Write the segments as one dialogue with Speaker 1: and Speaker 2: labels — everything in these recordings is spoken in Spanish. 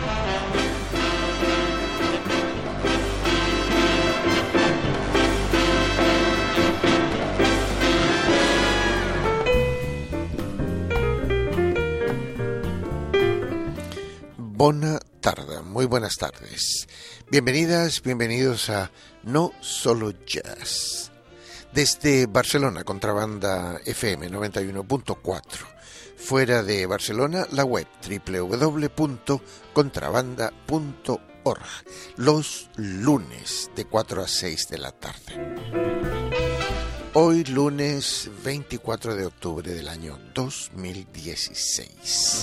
Speaker 1: Bona tarda, muy buenas tardes. Bienvenidas, bienvenidos a No Solo Jazz. Desde Barcelona, Contrabanda FM 91.4. Fuera de Barcelona, la web www.contrabanda.org. Los lunes de 4 a 6 de la tarde. Hoy lunes 24 de octubre del año 2016.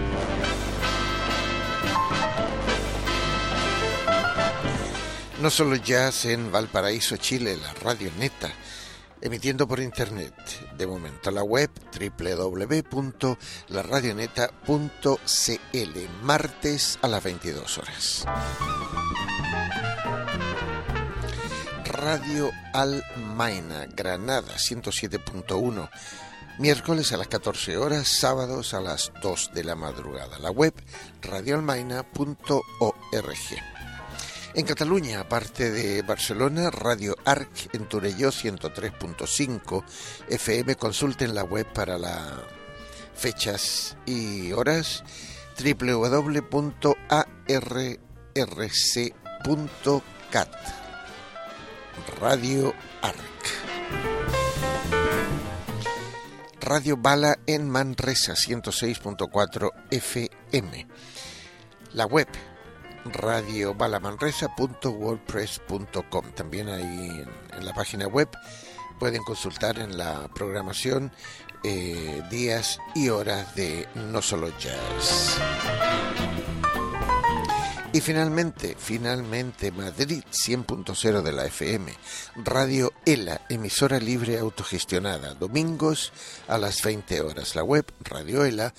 Speaker 1: No Solo Jazz en Valparaíso, Chile, la Radio Neta, emitiendo por internet. De momento la web www.laradioneta.cl, martes a las 22 horas. Radio Almaina, Granada, 107.1, miércoles a las 14 horas, sábados a las 2 de la madrugada. La web radioalmaina.org. En Cataluña, aparte de Barcelona, Radio Arc en Torelló 103.5 FM. Consulten la web para las fechas y horas www.arrc.cat. Radio Arc. Radio Bala en Manresa 106.4 FM. La web radiobalamanresa.wordpress.com. También ahí en la página web pueden consultar en la programación días y horas de No Solo Jazz. Y finalmente Madrid 100.0 de la FM, Radio ELA, emisora libre autogestionada, domingos a las 20 horas, la web radioela.org.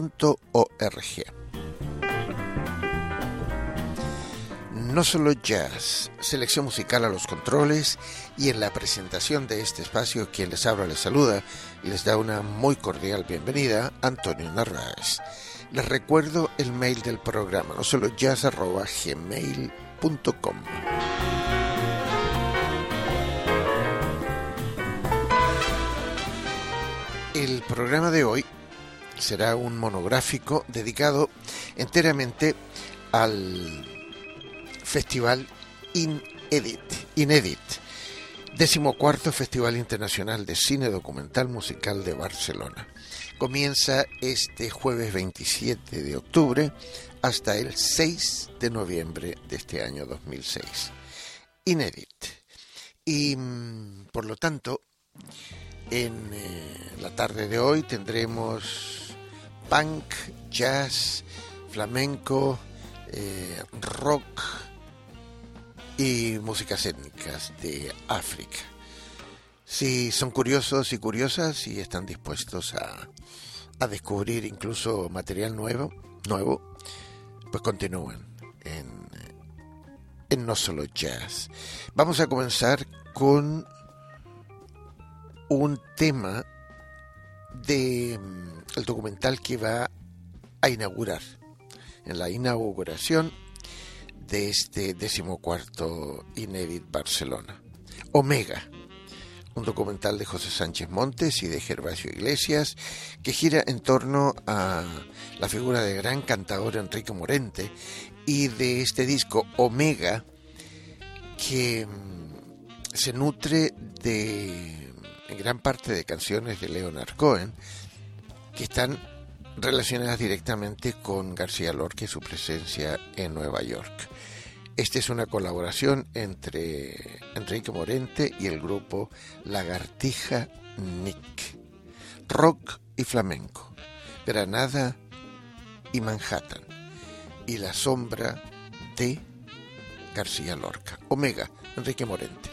Speaker 1: No Solo Jazz, selección musical a los controles, y en la presentación de este espacio quien les habla, les saluda y les da una muy cordial bienvenida, Antonio Narváez. Les recuerdo el mail del programa, nosolojazz@gmail.com. El programa de hoy será un monográfico dedicado enteramente al Festival Inedit, 14º Festival Internacional de Cine Documental Musical de Barcelona. Comienza este jueves 27 de octubre hasta el 6 de noviembre de este año 2006. Inedit. Y por lo tanto, en la tarde de hoy tendremos punk, jazz, flamenco, rock y músicas étnicas de África. Si son curiosos y curiosas y están dispuestos a descubrir incluso material nuevo, pues continúen en No Solo Jazz. Vamos a comenzar con un tema de el documental que va a inaugurar, en la inauguración de este 14º Inedit Barcelona. Omega, un documental de José Sánchez Montes y de Gervasio Iglesias, que gira en torno a la figura del gran cantador Enrique Morente y de este disco Omega, que se nutre en gran parte de canciones de Leonard Cohen, que están relacionadas directamente con García Lorca y su presencia en Nueva York. Esta es una colaboración entre Enrique Morente y el grupo Lagartija Nick. Rock y flamenco, Granada y Manhattan, y la sombra de García Lorca. Omega, Enrique Morente.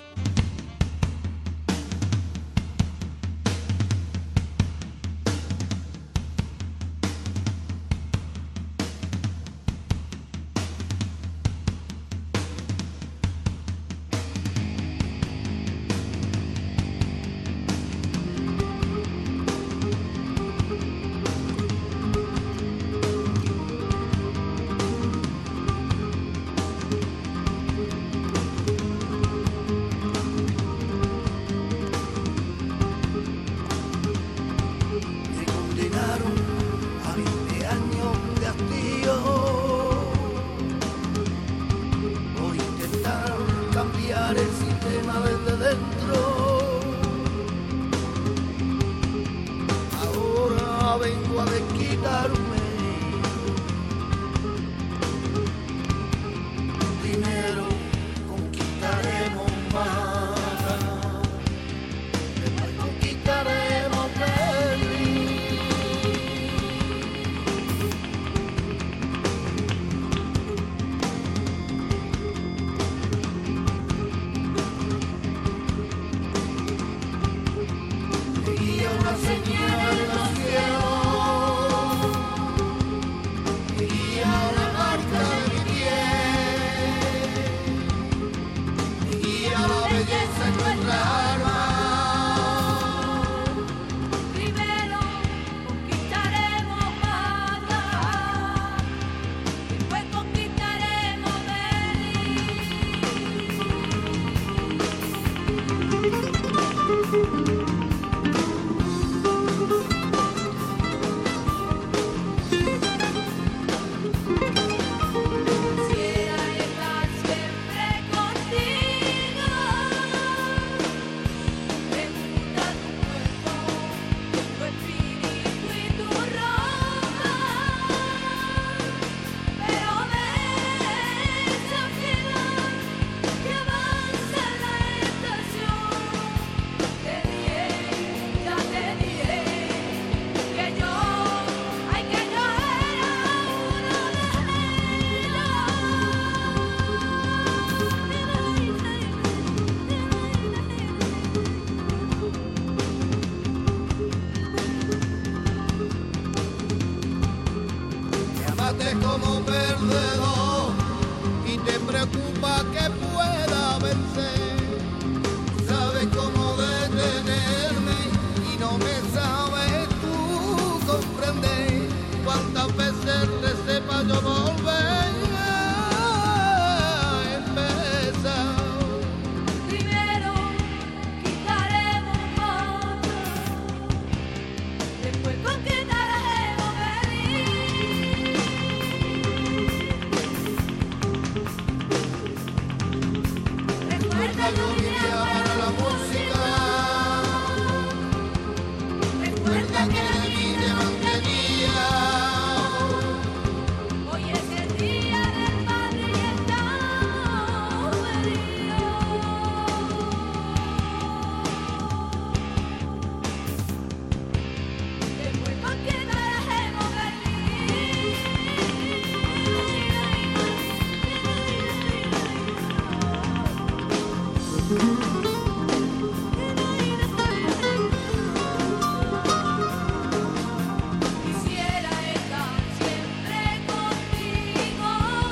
Speaker 2: de quitarme. Primero conquistaremos Málaga, después conquistaremos Berlín. Veía una señal en los cielos, veía la marca de mi piel, veía la belleza en nuestra alma.
Speaker 3: Primero conquistaremos Málaga, después conquistaremos Quisiera estar siempre contigo. Me gusta tu cuerpo, tu espíritu y tu ropa, pero me desafía que avanza la estación. Te dije, ya te dije que yo, ay, que yo era uno de
Speaker 2: Me amaste como perdedor y te preocupa que pueda vencer. Sabes cómo detenerme y no me sabes tú comprender. Cuántas veces te sepa yo volver a empezar.
Speaker 3: Primero quitaremos Málaga, después conquistaremos Berlín. Recuerda, yo vine para la música. Recuerda que la vida mantenía. Hoy es el día del padre y estamos heridos. Después conquistaremos Quisiera estar siempre contigo.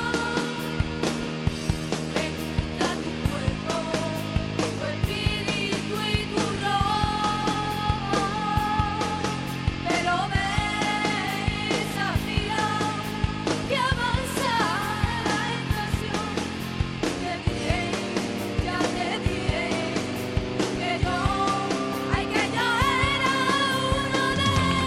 Speaker 3: Me gusta tu cuerpo, tu espíritu y tu ropa, pero me desafía que avanza la estación. Te dije, ya te dije que yo, ay, que yo era uno de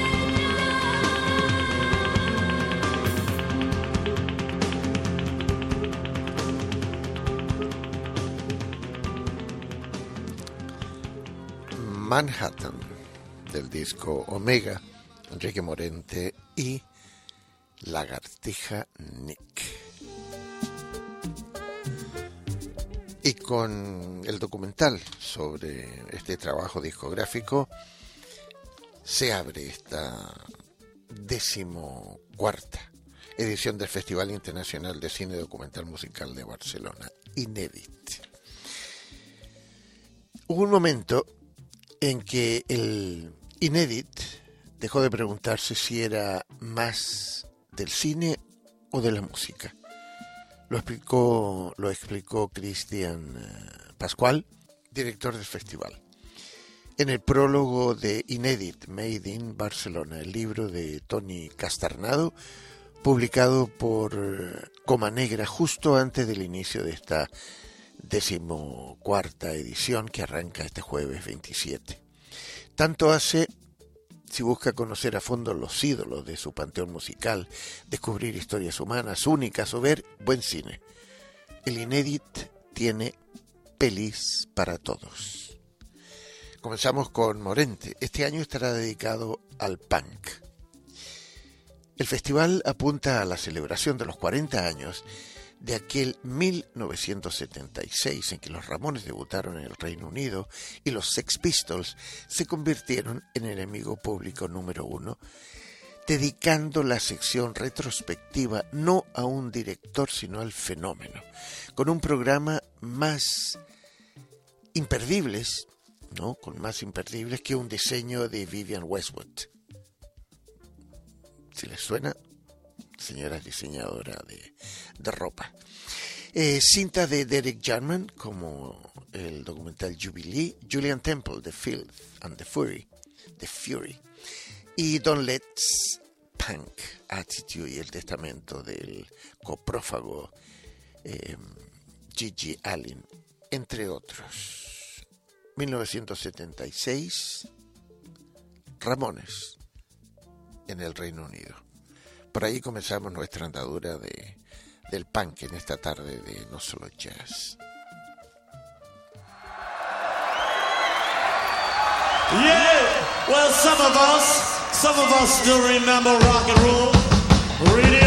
Speaker 1: Manhattan, del disco Omega, Enrique Morente y Lagartija Nick. Y con el documental sobre este trabajo discográfico se abre esta 14ª edición del Festival Internacional de Cine Documental Musical de Barcelona, Inédit. Hubo un momento en que el Inédit dejó de preguntarse si era más del cine o de la música. Lo explicó Cristian Pascual, director del festival. En el prólogo de Inédit Made in Barcelona, el libro de Toni Castarnado, publicado por Coma Negra justo antes del inicio de esta 14ª edición que arranca este jueves 27. Tanto hace si busca conocer a fondo los ídolos de su panteón musical, descubrir historias humanas únicas o ver buen cine. El Inédit tiene pelis para todos. Comenzamos con Morente. Este año estará dedicado al punk. El festival apunta a la celebración de los 40 años de aquel 1976 en que los Ramones debutaron en el Reino Unido y los Sex Pistols se convirtieron en enemigo público número 1, dedicando la sección retrospectiva no a un director sino al fenómeno, con un programa más imperdibles, ¿no? Con más imperdibles que un diseño de Vivienne Westwood. Si les suena, señora diseñadora de ropa. Cinta de Derek Jarman, como el documental Jubilee, Julian Temple, The Filth and the Fury, y Don't Let's Punk, Attitude y el testamento del coprófago Gigi Allen, entre otros. 1976, Ramones en el Reino Unido. Por ahí comenzamos nuestra andadura del punk en esta tarde de No Solo Jazz.
Speaker 4: Yeah, well, some of us still remember rock and roll radio.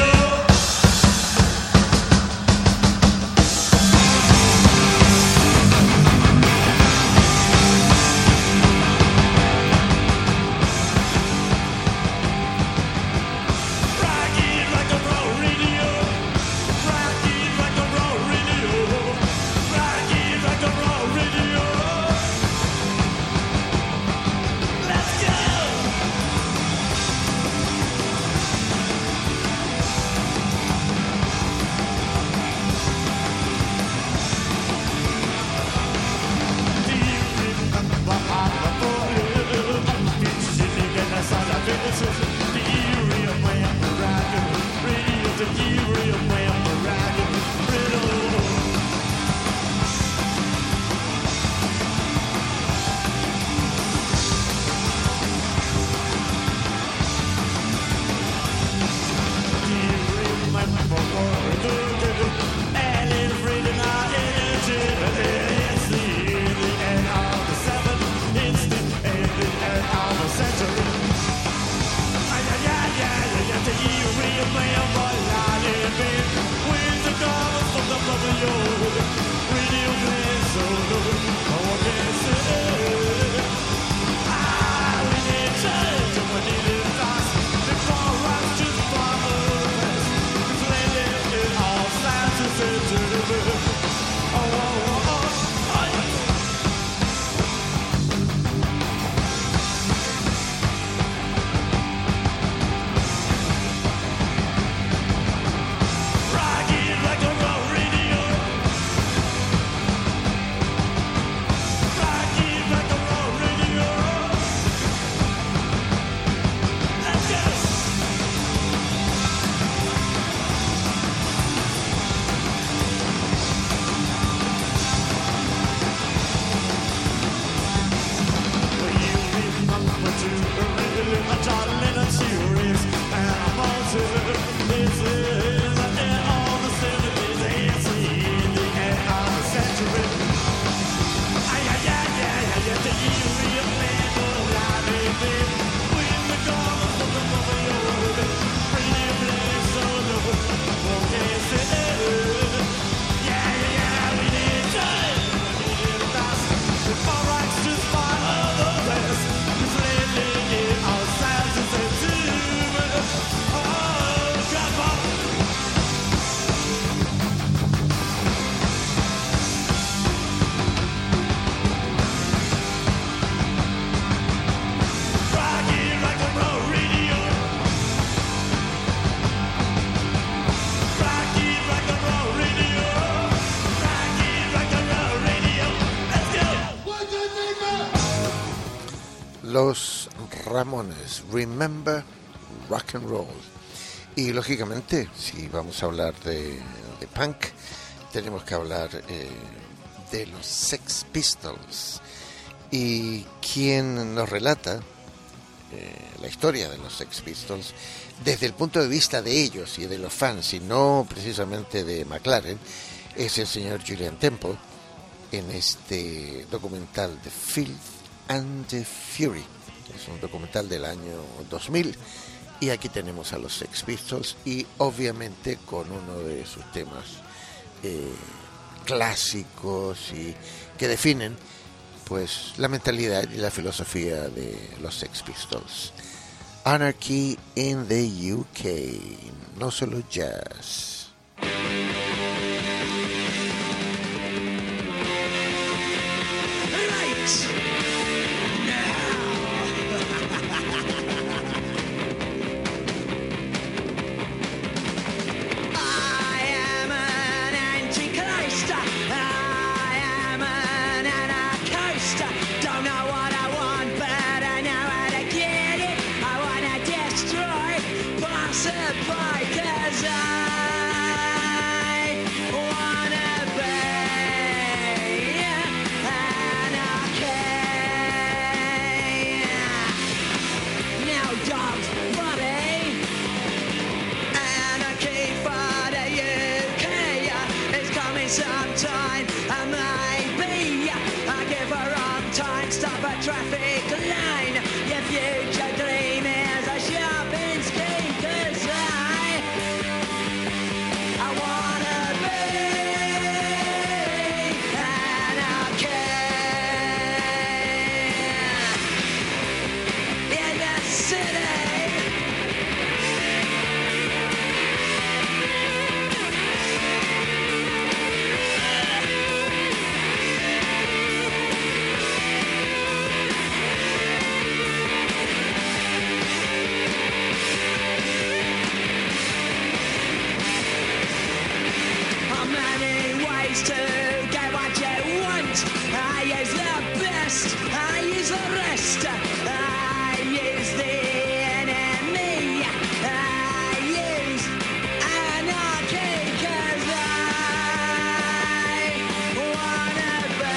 Speaker 1: Los Ramones, Remember Rock and Roll. Y lógicamente, si vamos a hablar de punk, tenemos que hablar de los Sex Pistols. Y quien nos relata la historia de los Sex Pistols desde el punto de vista de ellos y de los fans, y no precisamente de McLaren, es el señor Julian Temple en este documental The Filth and the Fury. Es un documental del año 2000 Y aquí tenemos a los Sex Pistols y obviamente con uno de sus temas clásicos y que definen pues la mentalidad y la filosofía de los Sex Pistols. Anarchy in the UK, no solo jazz.
Speaker 5: Sometime I might be I give a wrong time, stop a traffic line. Your future dream is a shopping scheme, 'cause I wanna be anarchy in the city. To get what you want, I use the best, I use the rest, I use the enemy, I use anarchy, 'cause I wanna be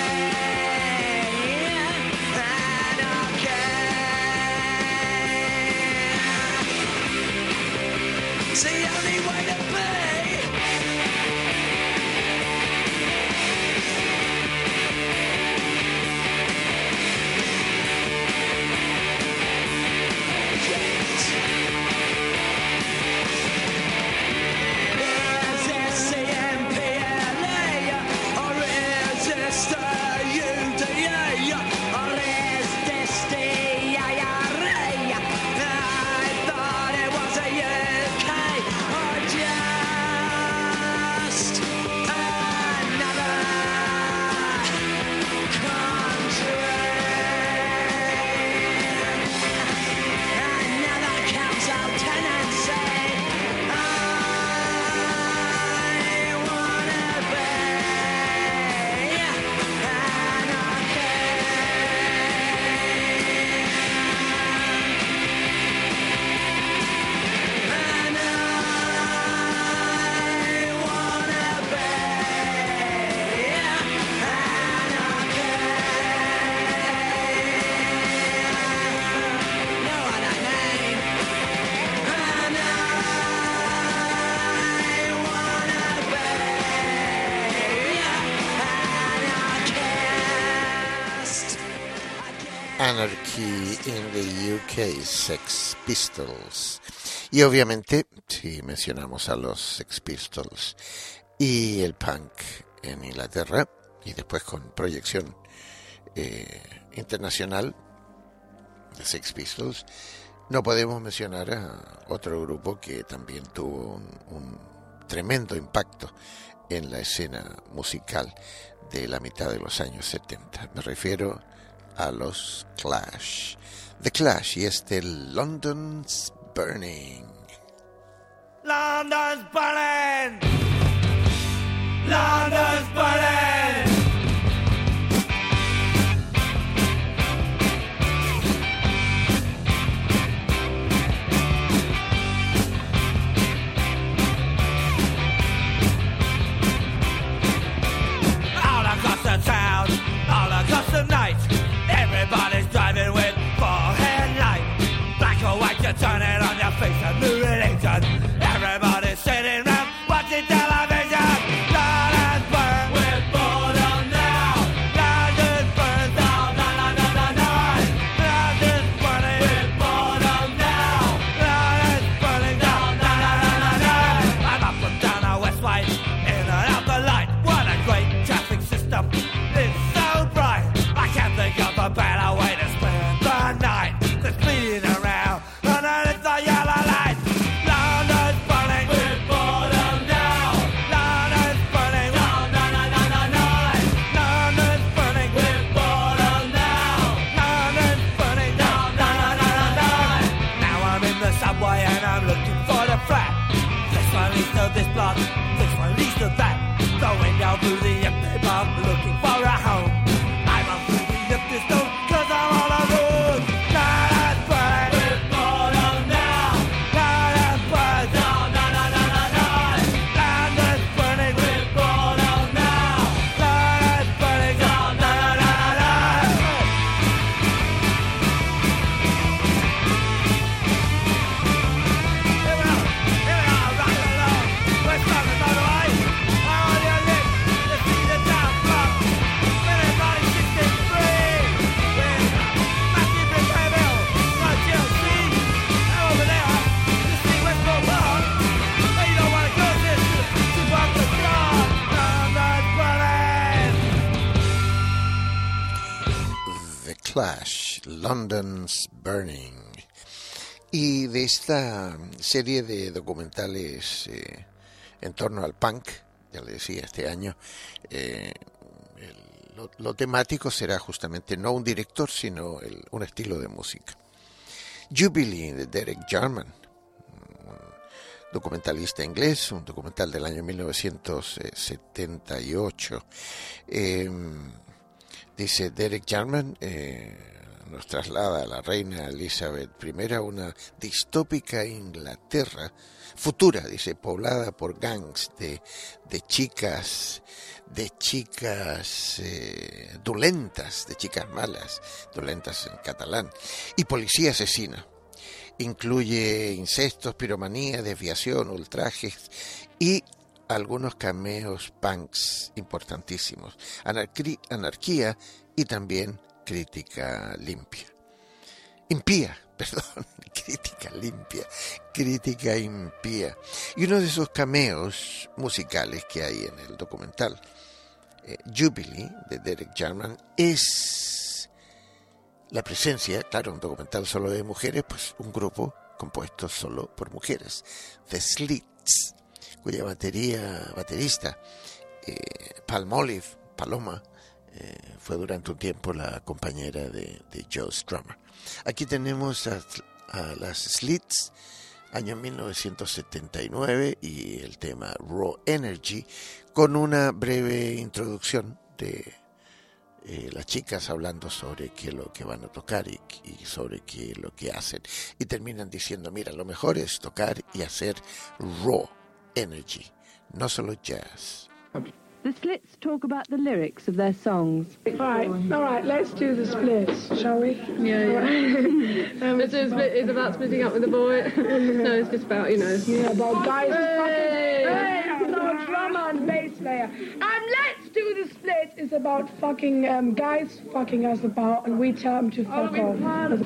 Speaker 5: anarchy. It's the only way to be.
Speaker 1: Anarchy in the UK, Sex Pistols. Y obviamente, si mencionamos a los Sex Pistols y el punk en Inglaterra, y después con proyección internacional de Sex Pistols, no podemos mencionar a otro grupo que también tuvo un tremendo impacto en la escena musical de la mitad de los años 70. Me refiero a los Clash. The Clash y este London's Burning.
Speaker 2: London's burning! London's burning! All across the town, all across the night, everybody's driving with forehead light. Black or white, you turn it on your face and new religion. Everybody's sitting round watching that. This one leads to this block, this one leads to that. Going down through the empty park, looking for a home. I run through the empty stone, cause I'm all alone. Not as bright. We're bottom now. Not as bright. No, no, no, no, no, no. Land is burning. We're bottom now. Not as burning. No, no, no, no, no, no. Here we are, rock along. We're starting on the way. On your lips, you see the town clock. Minute 1963. With Matthew Bickerville, not Chelsea. And over there, you see Westbrook Park. But you don't want to go this to Park the Clock. I'm not running.
Speaker 1: The Clash, London's Burning. Y de esta serie de documentales en torno al punk, ya le decía, este año, lo temático será justamente no un director, sino un estilo de música. Jubilee, de Derek Jarman, un documentalista inglés, un documental del año 1978. Dice Derek Jarman, nos traslada a la reina Elizabeth I a una distópica Inglaterra futura, dice, poblada por gangs de chicas dulentas, de chicas malas, dulentas en catalán, y policía asesina. Incluye incestos, piromanía, desviación, ultrajes y algunos cameos punks importantísimos, anarquía y también crítica impía. Crítica impía. Y uno de esos cameos musicales que hay en el documental Jubilee, de Derek Jarman, es la presencia, claro, un documental solo de mujeres, pues un grupo compuesto solo por mujeres, The Slits, cuya baterista Paloma, fue durante un tiempo la compañera de Joe Strummer. Aquí tenemos a las Slits, año 1979, y el tema Raw Energy, con una breve introducción de las chicas hablando sobre qué es lo que van a tocar y sobre qué es lo que hacen. Y terminan diciendo, mira, lo mejor es tocar y hacer Raw Energy, no solo jazz.
Speaker 6: The Slits talk about the lyrics of their songs.
Speaker 7: All right, let's do the splits, shall we?
Speaker 8: Yeah. Let's do the split. It's about splitting up with a boy. No, it's just about,
Speaker 7: Yeah, about guys fucking... no, drummer and bass player. Let's do the split is about fucking guys fucking us about, and we tell them to fuck off.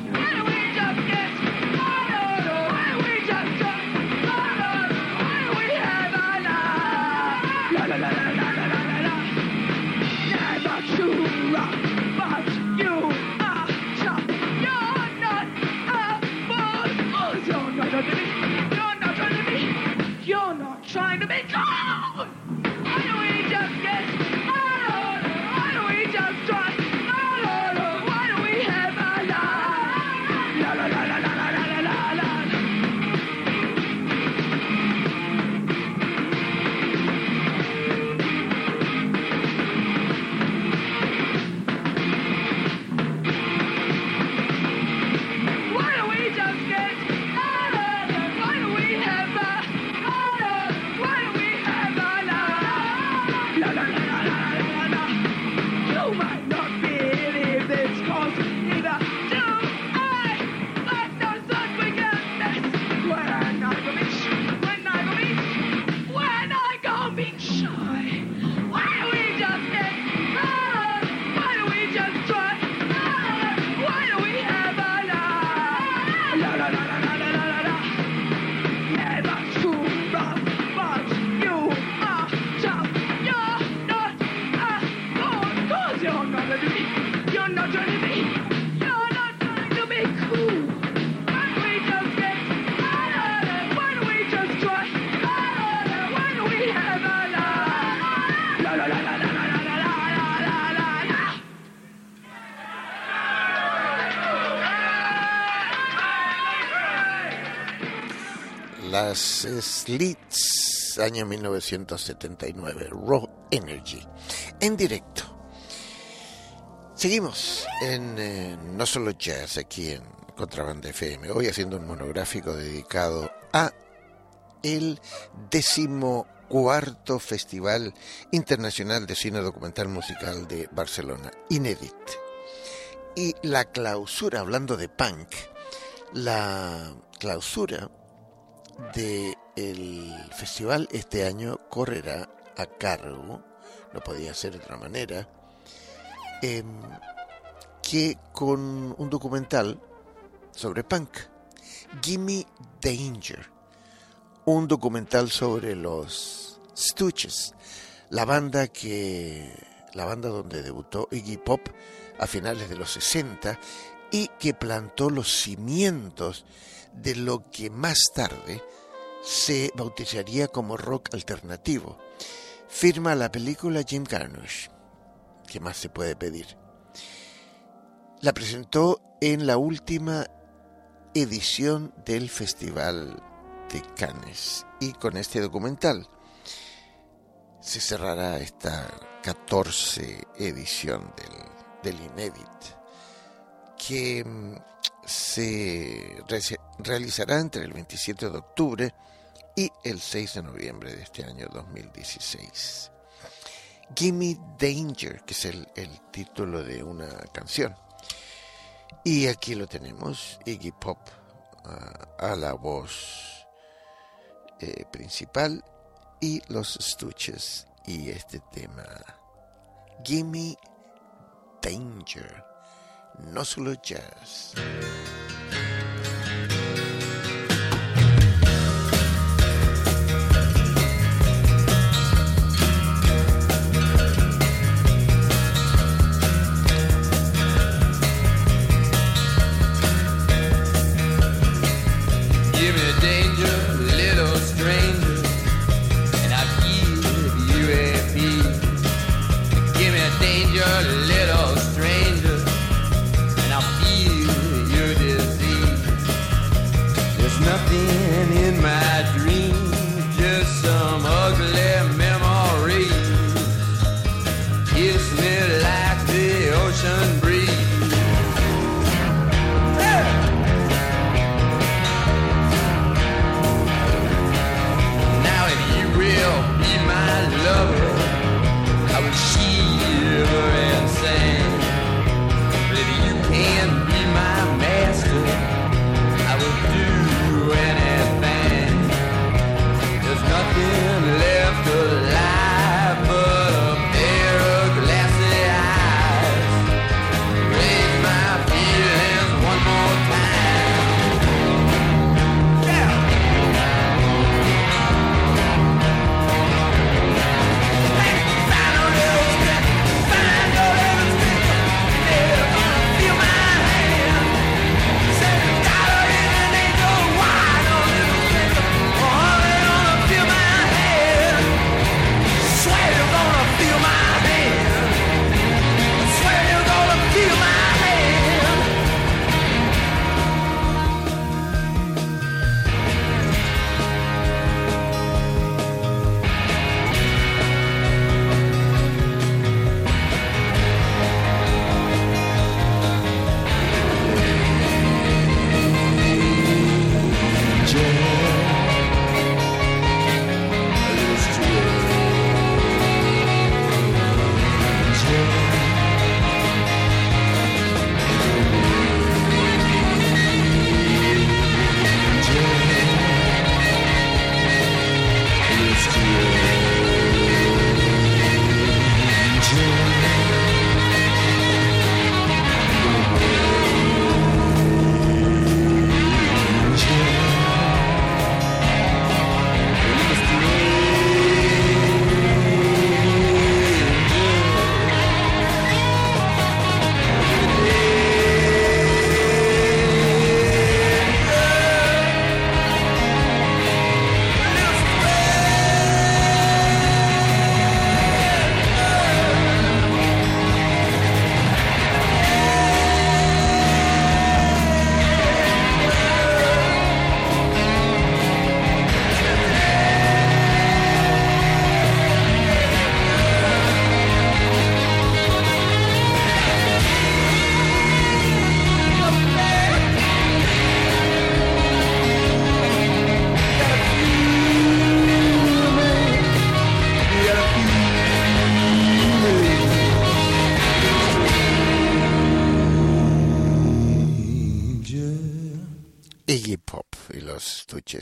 Speaker 3: You're not trying to be cool. Why don't we just get out? Why don't we just try? Why don't we have a laugh? La la la la la la la la la. Why don't we just get out? Why don't we have a why don't we have a la la la la la
Speaker 1: las Slits, año 1979, Raw Energy, en directo. Seguimos en No Solo Jazz, aquí en Contrabanda FM, hoy haciendo un monográfico dedicado a el 14º Festival Internacional de Cine Documental Musical de Barcelona, Inédit. Y la clausura, hablando de punk, la clausura del festival este año correrá a cargo, no podía ser de otra manera, que con un documental sobre punk, Gimme Danger, un documental sobre los Stooges, la banda donde debutó Iggy Pop a finales de los 60 y que plantó los cimientos de lo que más tarde se bautizaría como rock alternativo. Firma la película Jim Jarmusch. ¿Qué más se puede pedir? La presentó en la última edición del Festival de Cannes, y con este documental se cerrará esta 14 edición del Inédit, que se realizará entre el 27 de octubre y el 6 de noviembre de este año 2016. Gimme Danger, que es el título de una canción. Y aquí lo tenemos, Iggy Pop a la voz principal y los Stooges y este tema, Gimme Danger, No Solo Jazz.
Speaker 9: Give me danger, little stranger, and I'll give you a piece. Give me danger, little stranger, and I'll feel your disease. There's nothing in my dreams, just some ugly memories. Kiss me like the ocean breeze. Be my lover, I would shiver and sing. But if you can be my master, I will do anything. There's nothing left alive but a pair of glassy eyes. Raise my feelings one more time. Yeah.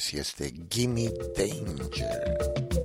Speaker 1: y este Gimme Danger.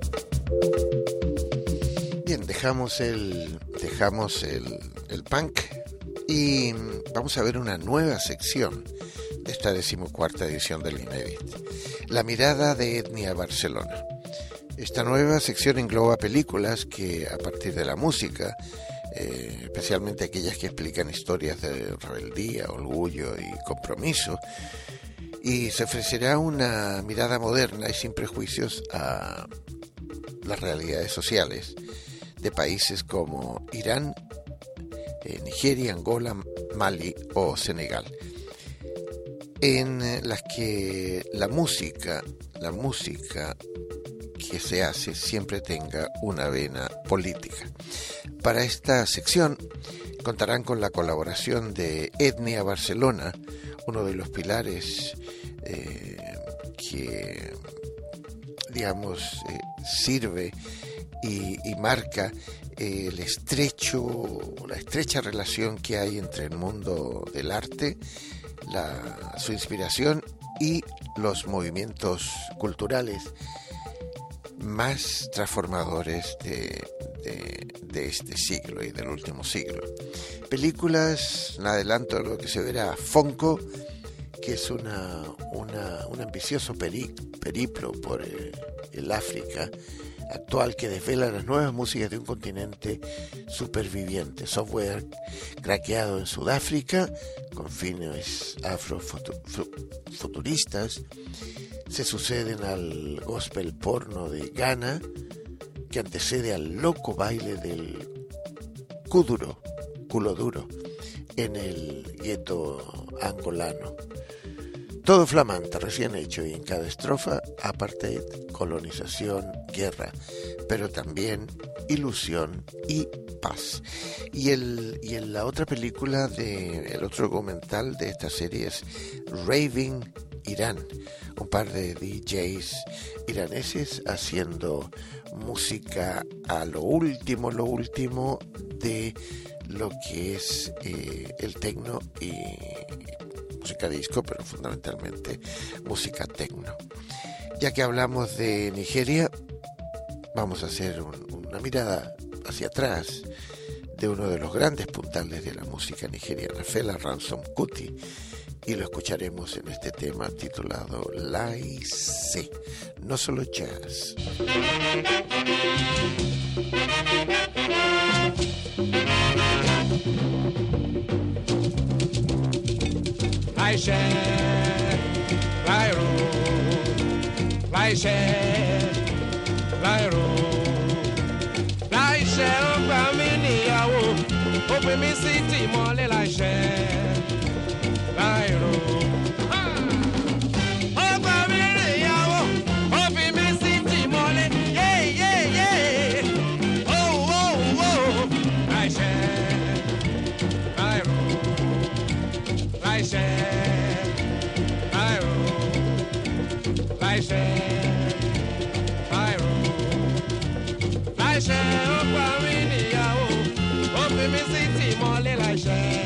Speaker 1: Bien, dejamos el punk y vamos a ver una nueva sección de esta 14ª edición del Inédit, la mirada de Etnia Barcelona. Esta nueva sección engloba películas que, a partir de la música, especialmente aquellas que explican historias de rebeldía, orgullo y compromiso, y se ofrecerá una mirada moderna y sin prejuicios a las realidades sociales de países como Irán, Nigeria, Angola, Mali o Senegal, en las que la música que se hace siempre tenga una vena política. Para esta sección contarán con la colaboración de Etnia Barcelona, uno de los pilares que, digamos, sirve y marca la estrecha relación que hay entre el mundo del arte, su inspiración y los movimientos culturales más transformadores de este siglo y del último siglo. Películas, un adelanto de lo que se verá: Fonco, que es un ambicioso periplo por el África actual, que desvela las nuevas músicas de un continente superviviente. Software craqueado en Sudáfrica con fines afrofuturistas se suceden al gospel porno de Ghana, que antecede al loco baile del culo duro en el gueto angolano. Todo flamante, recién hecho, y en cada estrofa apartheid, colonización, guerra, pero también ilusión y paz. Y la otra película, el otro documental de esta serie es Raving Irán, un par de DJs iraneses haciendo música a lo último de lo que es el techno y música disco, pero fundamentalmente música techno. Ya que hablamos de Nigeria, vamos a hacer una mirada hacia atrás de uno de los grandes puntales de la música nigeriana, Fela Ransom Kuti, y lo escucharemos en este tema titulado Laise, no solo jazz.
Speaker 10: Laise, Lairo, Laise, Lairo, Laise, ọgbà mi níyàwó, ó pè mí sí tìmọ́lé Laise, Lairo. Ọgbà mi níyàwó, ó pè mí sí tìmọ́lé, yeah, yeah, yeah, oh, oh, oh, Laise, Lairo, Laise. Laise, Laise, ó pa mí níyàwó, ó fi mí sí tìmọ́lé Laise.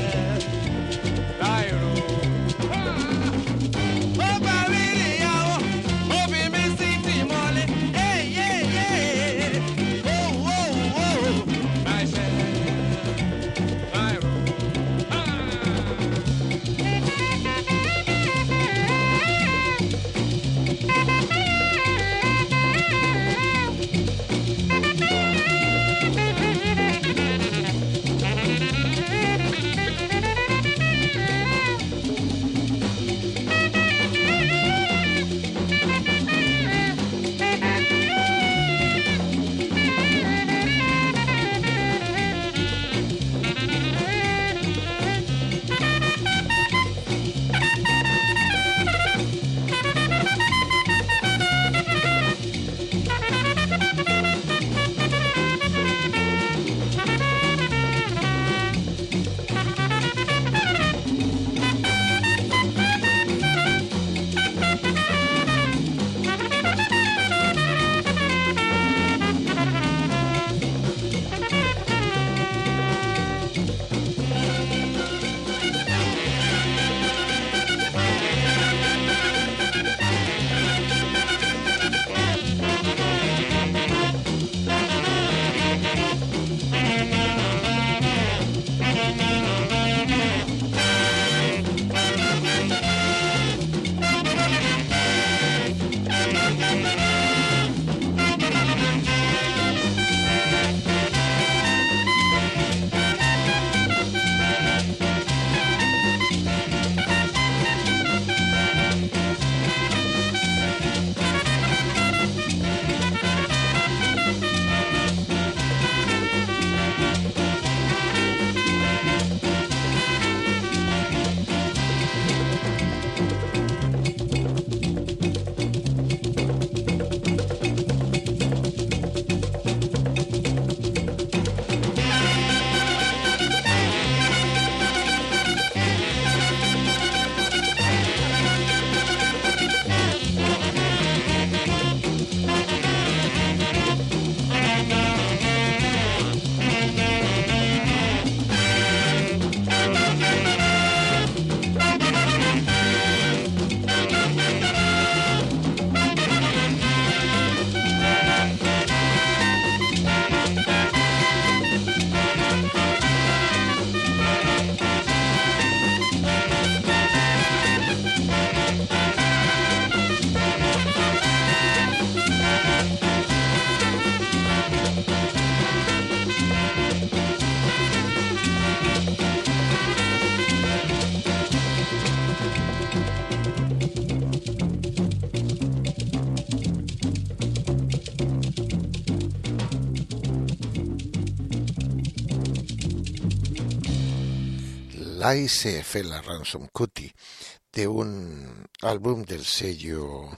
Speaker 1: la ICF, la Ransom Kuti, de un álbum del sello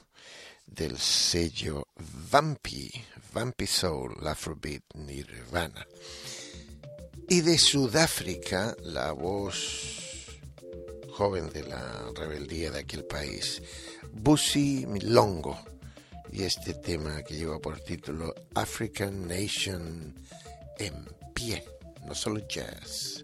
Speaker 1: Vampy Soul, Afrobeat Nirvana. Y de Sudáfrica, la voz joven de la rebeldía de aquel país, Busi Milongo, y este tema que lleva por título African Nation en pie, no solo jazz.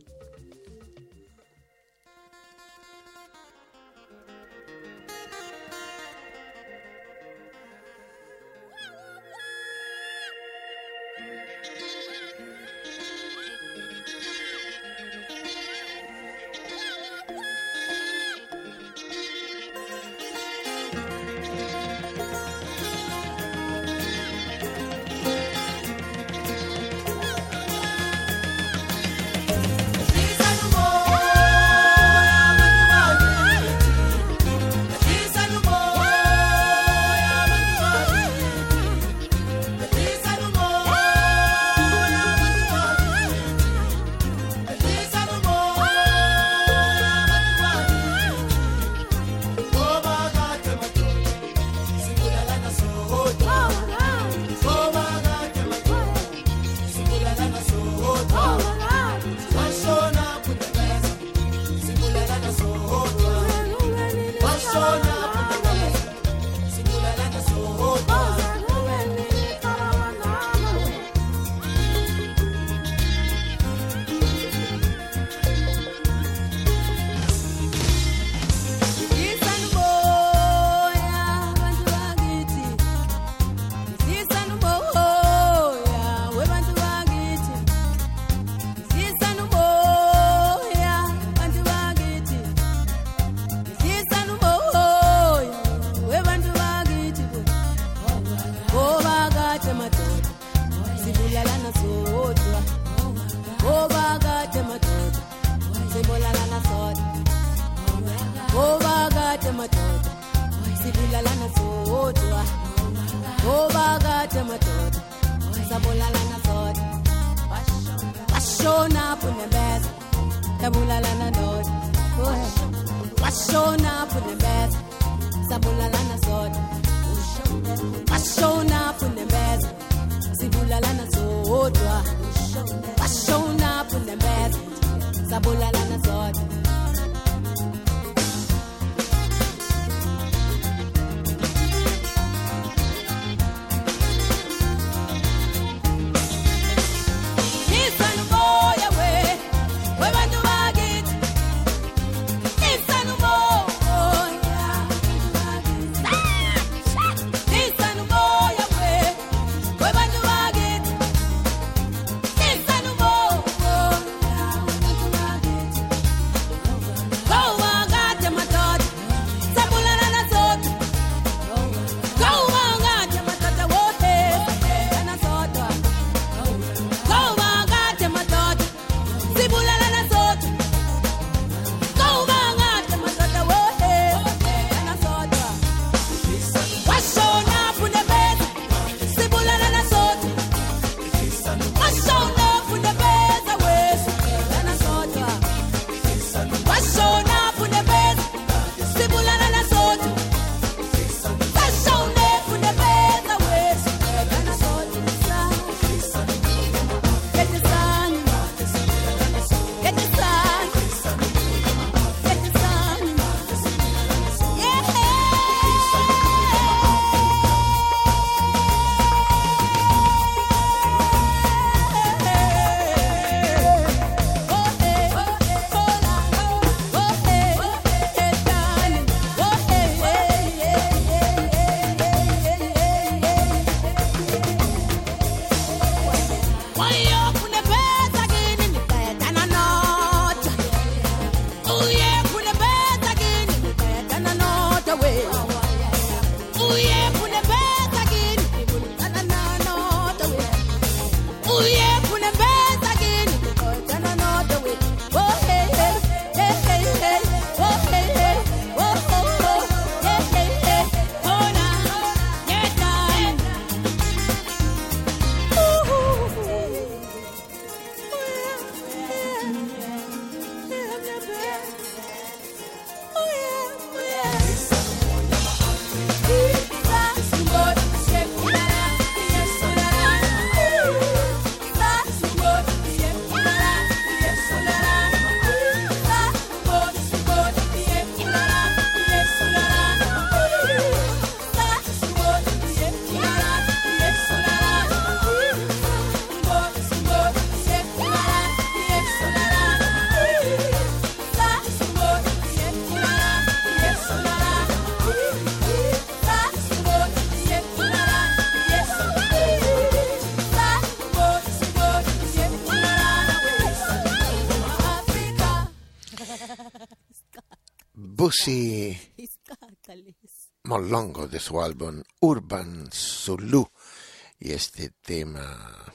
Speaker 1: Pussy Molongo de su álbum Urban Zulu, y este tema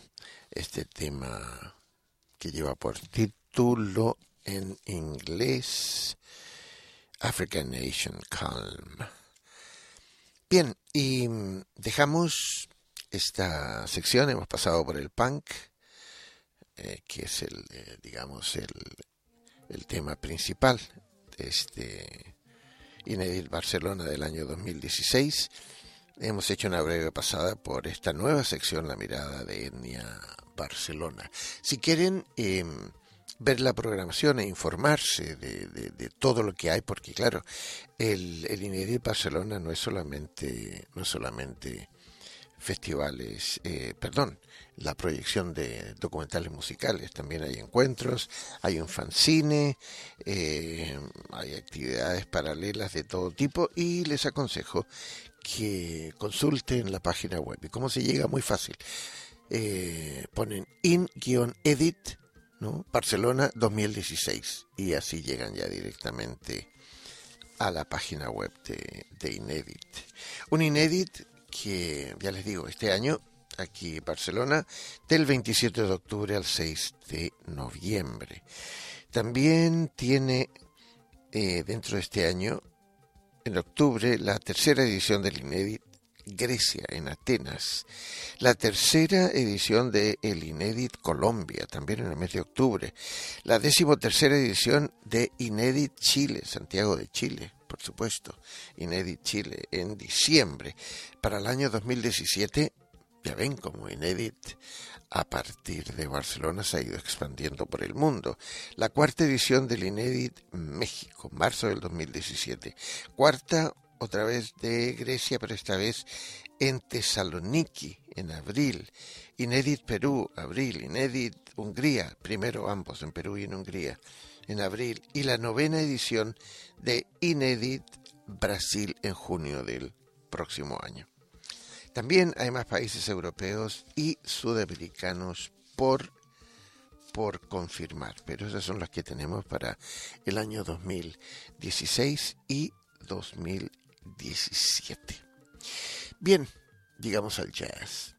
Speaker 1: que lleva por título en inglés African Nation Calm. Bien, y dejamos esta sección, hemos pasado por el punk, que es el tema principal de este Inédit Barcelona del año 2016. Hemos hecho una breve pasada por esta nueva sección, La Mirada de Etnia Barcelona. Si quieren ver la programación e informarse de todo lo que hay, porque claro, el Inédit Barcelona no es solamente festivales, la proyección de documentales musicales, también hay encuentros, hay un fanzine, hay actividades paralelas de todo tipo, y les aconsejo que consulten la página web. ¿Y cómo se llega? Muy fácil. Ponen in-edit, ¿no? Barcelona 2016, y así llegan ya directamente a la página web de Inédit. Un Inédit que, ya les digo, este año aquí en Barcelona, del 27 de octubre al 6 de noviembre. También tiene dentro de este año, en octubre, la tercera edición del Inédit Grecia, en Atenas. La tercera edición de el Inédit Colombia, también en el mes de octubre. La 13ª edición de Inédit Chile, Santiago de Chile, por supuesto. Inédit Chile, en diciembre. Para el año 2017, ya ven como Inédit a partir de Barcelona se ha ido expandiendo por el mundo. La 4ª edición del Inédit México, marzo del 2017. 4ª, otra vez de Grecia, pero esta vez en Tesaloniki, en abril. Inédit Perú, abril. Inédit Hungría, primero ambos, en Perú y en Hungría, en abril. Y la 9ª edición de Inédit Brasil en junio del próximo año. También hay más países europeos y sudamericanos por confirmar, pero esas son las que tenemos para el año 2016 y 2017. Bien, llegamos al jazz.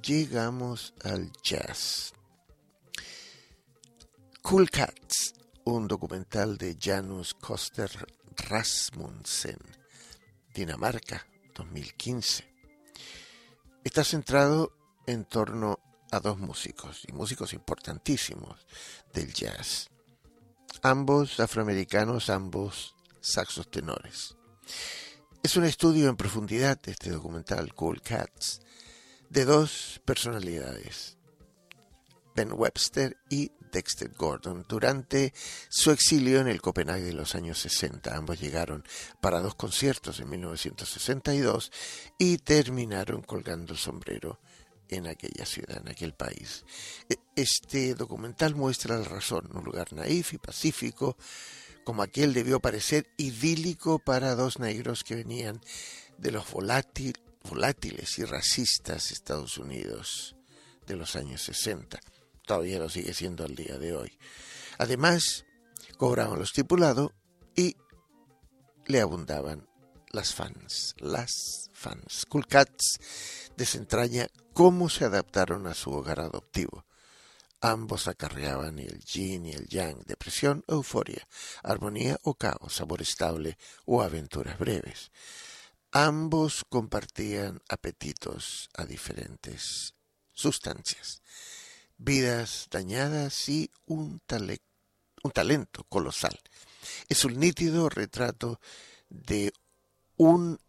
Speaker 1: Cool Cats, un documental de Janus Koster Rasmussen, Dinamarca, 2015. Está centrado en torno a dos músicos, y músicos importantísimos del jazz. Ambos afroamericanos, ambos saxos tenores. Es un estudio en profundidad de este documental, Cool Cats, de dos personalidades, Ben Webster y Dexter Gordon, durante su exilio en el Copenhague de los años 60. Ambos llegaron para 2 conciertos en 1962 y terminaron colgando el sombrero en aquella ciudad, en aquel país. Este documental muestra la razón, un lugar naif y pacífico, como aquel debió parecer idílico para dos negros que venían de los volátiles y racistas Estados Unidos de los años 60. Todavía lo sigue siendo al día de hoy. Además, cobraban lo estipulado y le abundaban las fans. Cool Cats desentraña cómo se adaptaron a su hogar adoptivo. Ambos acarreaban el yin y el yang, depresión o euforia, armonía o caos, sabor estable o aventuras breves. Ambos compartían apetitos a diferentes sustancias, vidas dañadas y un talento colosal. Es un nítido retrato de un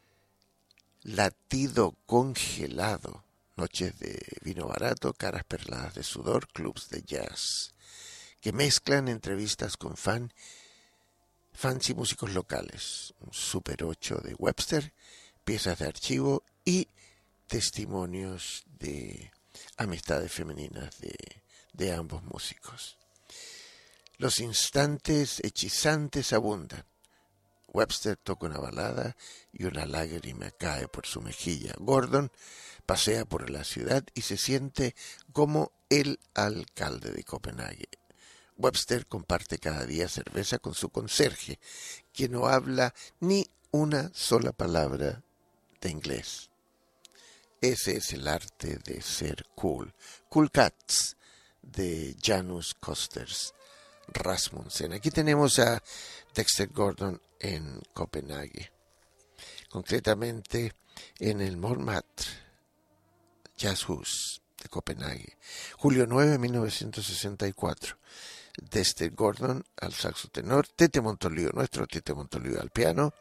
Speaker 1: latido congelado, noches de vino barato, caras perladas de sudor, clubs de jazz, que mezclan entrevistas con fans y músicos locales, un Super 8 de Webster, piezas de archivo y testimonios de amistades femeninas de ambos músicos. Los instantes hechizantes abundan. Webster toca una balada y una lágrima cae por su mejilla. Gordon pasea por la ciudad y se siente como el alcalde de Copenhague. Webster comparte cada día cerveza con su conserje, quien no habla ni una sola palabra de inglés. Ese es el arte de ser cool. Cool Cats, de Janus Costers Rasmussen. Aquí tenemos a Dexter Gordon en Copenhague, concretamente en el Montmartre Jazzhus de Copenhague, julio 9 de 1964. Dexter Gordon al saxo tenor, Tete Montoliu, nuestro Tete Montoliu al piano,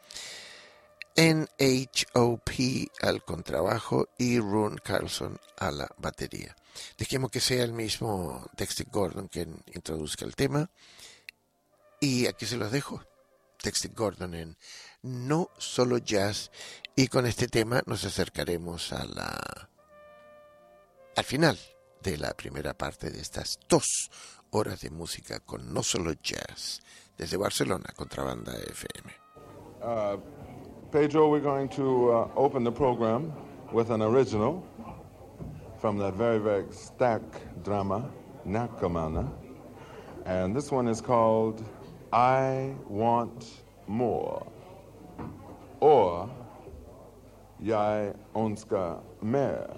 Speaker 1: N.H.O.P. al contrabajo y Rune Carlson a la batería. Dejemos que sea el mismo Dexter Gordon quien introduzca el tema, y aquí se los dejo. Dexter Gordon en No Solo Jazz, y con este tema nos acercaremos al final de la primera parte de estas 2 horas de música con No Solo Jazz desde Barcelona, Contrabanda FM.
Speaker 11: Pedro, we're going to open the program with an original from that very, very stack drama, Nakamana. And this one is called I Want More, or Jeg Ønsker Mer,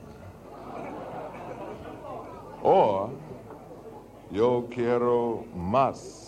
Speaker 11: or Yo Quiero Más.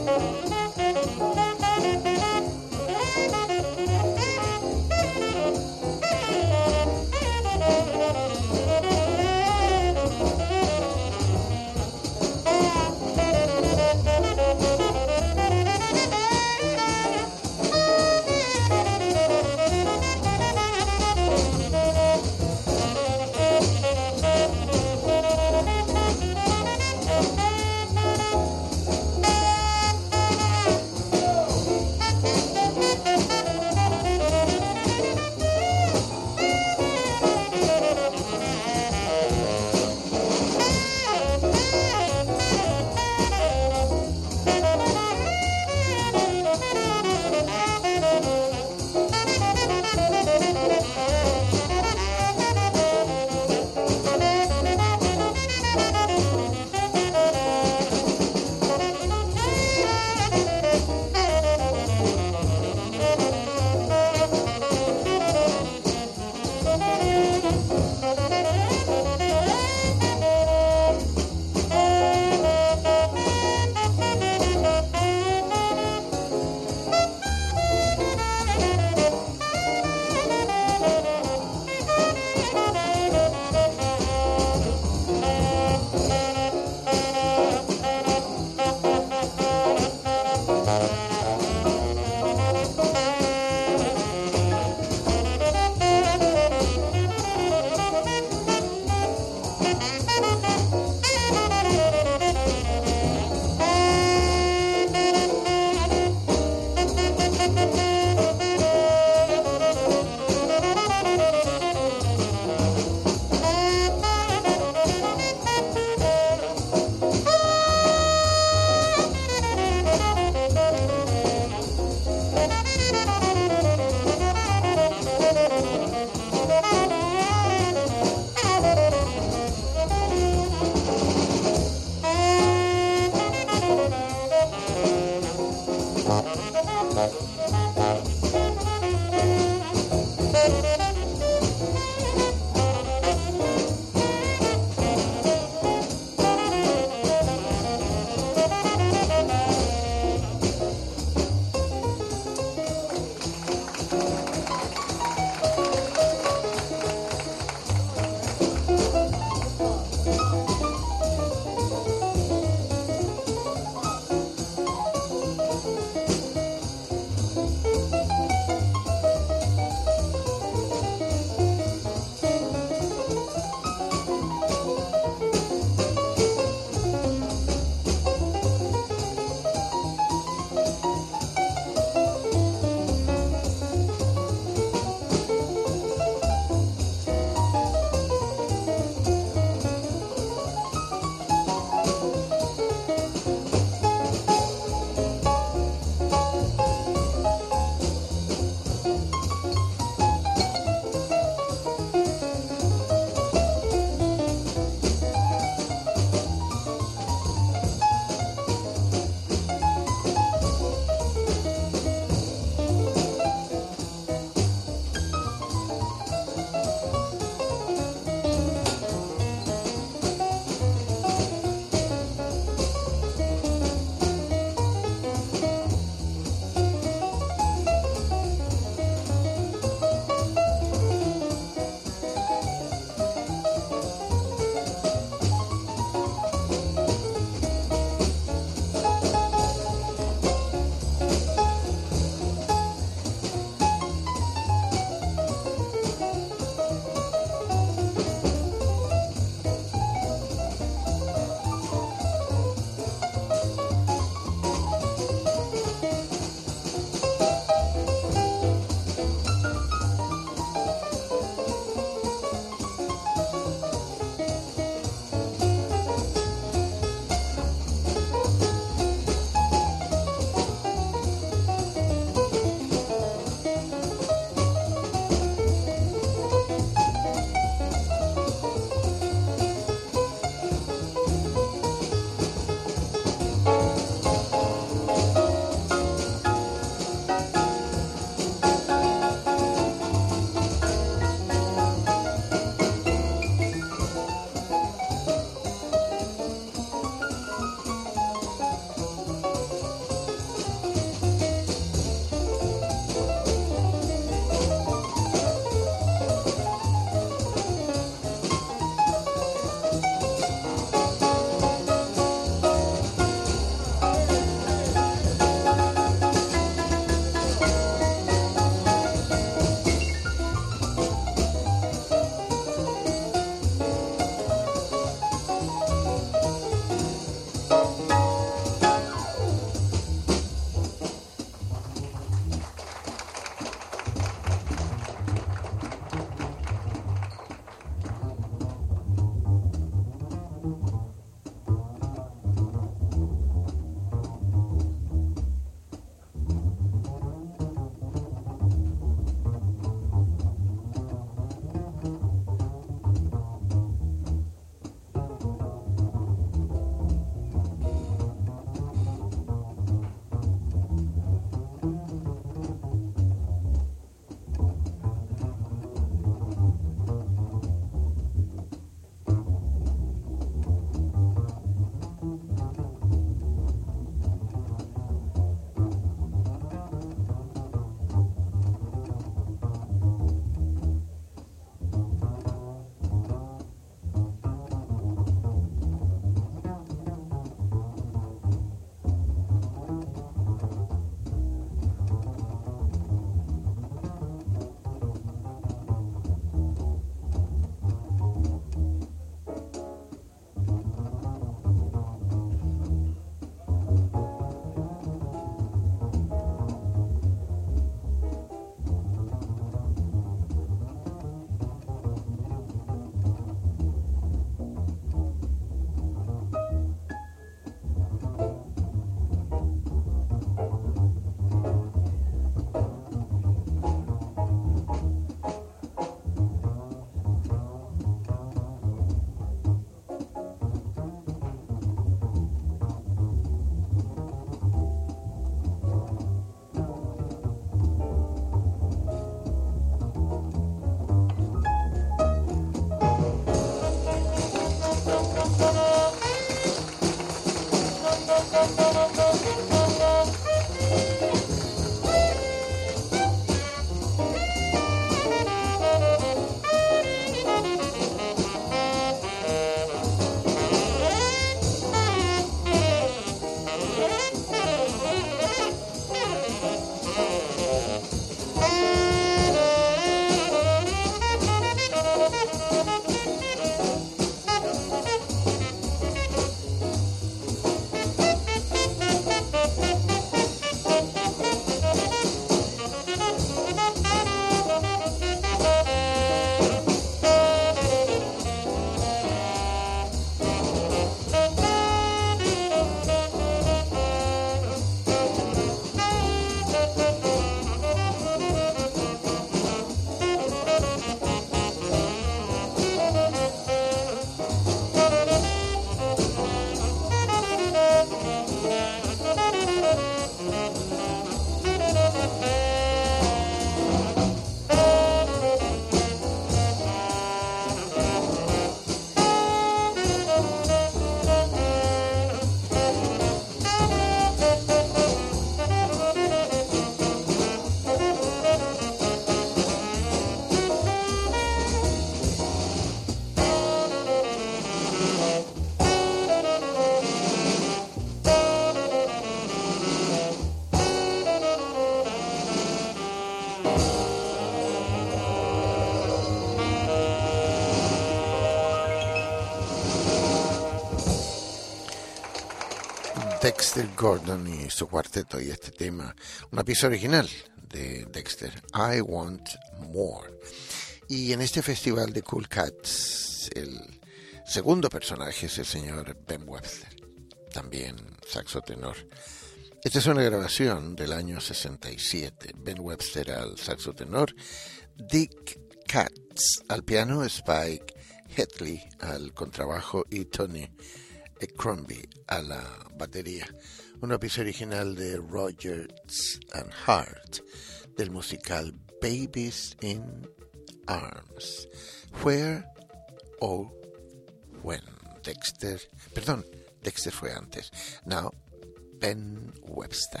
Speaker 1: Dexter Gordon y su cuarteto, y este tema, una pieza original de Dexter, I Want More. Y en este festival de Cool Cats, el segundo personaje es el señor Ben Webster, también saxo tenor. Esta es una grabación del año 67. Ben Webster al saxo tenor, Dick Katz al piano, Spike Hedley al contrabajo y Tony Crombie a la batería. Una pieza original de Rodgers and Hart del musical Babies in Arms. Where or when. Dexter fue antes. Now, Ben Webster.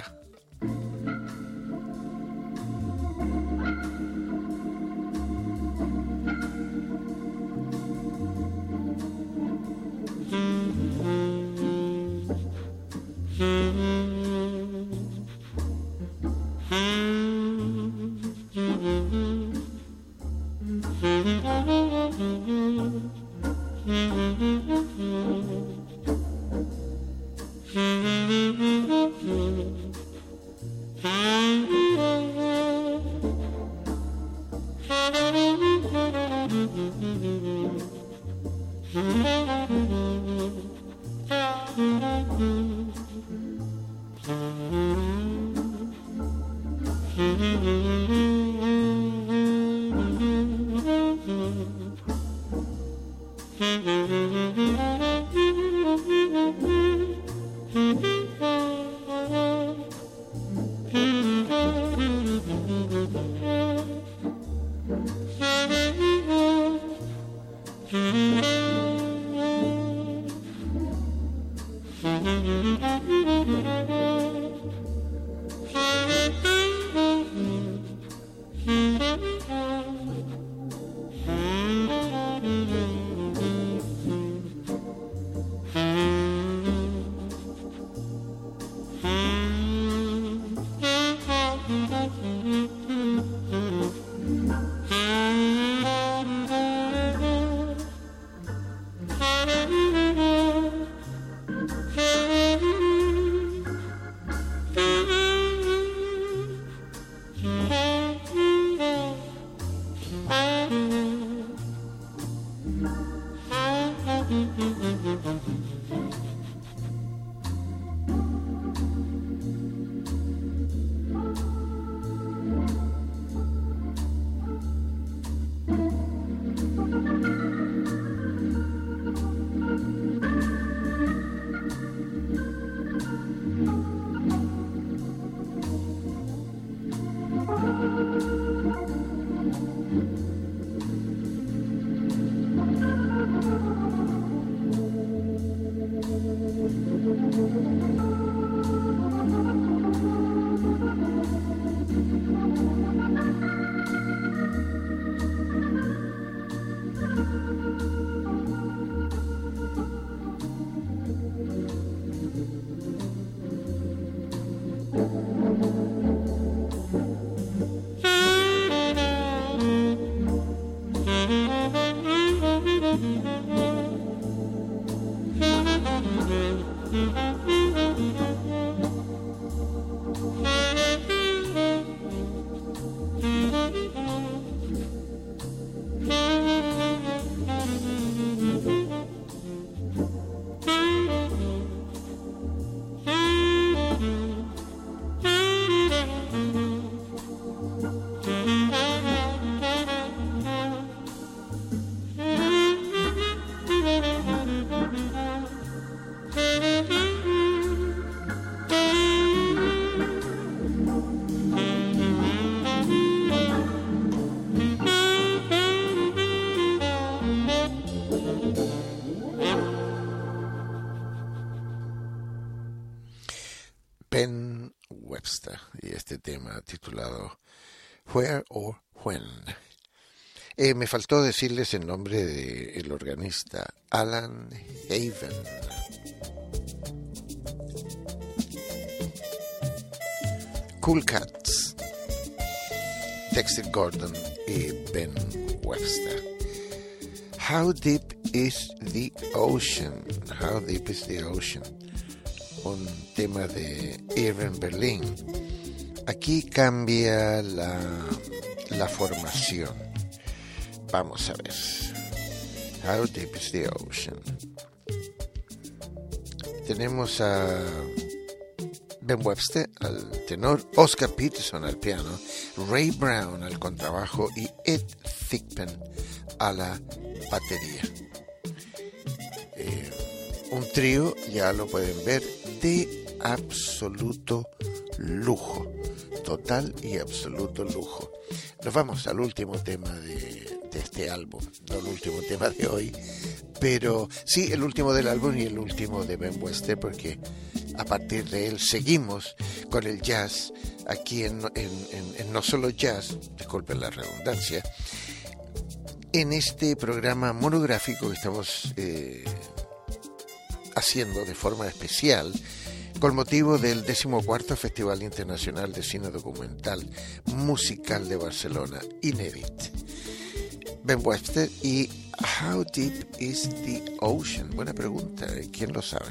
Speaker 1: Ben Webster y este tema titulado Where or When. Me faltó decirles el nombre del organista, Alan Haven. Cool Cats, Dexter Gordon y Ben Webster. How deep is the ocean? How deep is the ocean? un tema de Irving Berlin. Aquí cambia la formación. Vamos a ver. How Deep is the Ocean. Tenemos a Ben Webster al tenor, Oscar Peterson al piano, Ray Brown al contrabajo y Ed Thigpen a la batería. Un trío, ya lo pueden ver, de absoluto lujo, total y absoluto lujo. Nos vamos al último tema de este álbum, no el último tema de hoy, pero sí el último del álbum y el último de Ben Webster, porque a partir de él seguimos con el jazz aquí en No Solo Jazz, disculpen la redundancia, en este programa monográfico que estamos haciendo de forma especial con motivo del 14º Festival Internacional de Cine Documental Musical de Barcelona, Inedit. Ben Webster y How Deep is the Ocean. Buena pregunta, ¿quién lo sabe?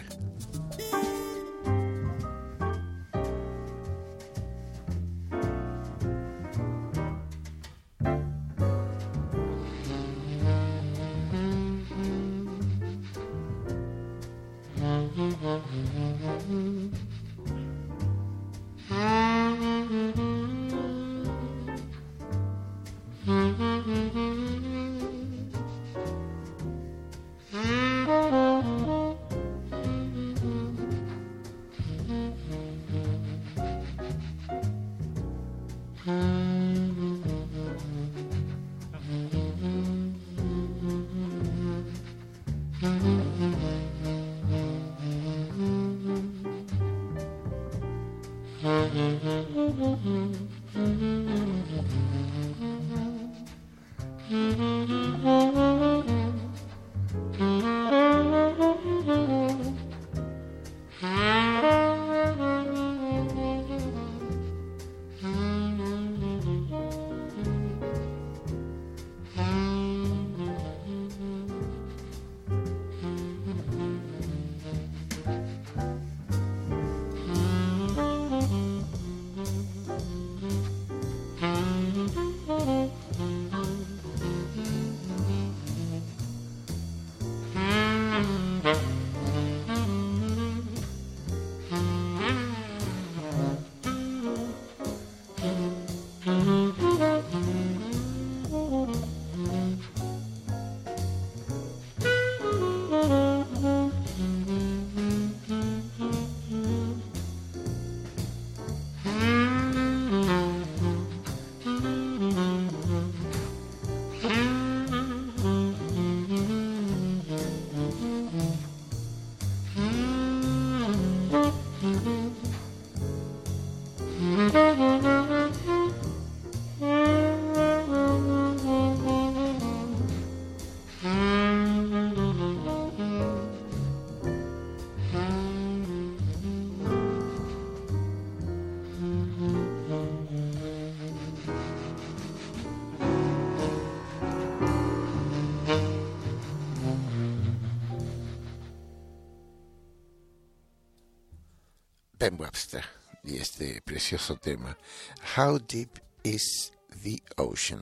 Speaker 1: Ben Webster y este precioso tema, How Deep is the Ocean.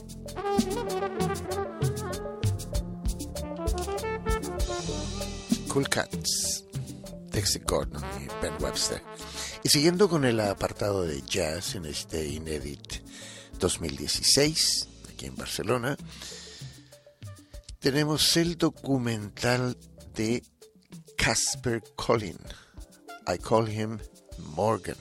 Speaker 1: Cool Cats, Dexter Gordon y Ben Webster. Y siguiendo con el apartado de jazz en este Inedit 2016, aquí en Barcelona, tenemos el documental de Casper Collin, I Call Him Morgan,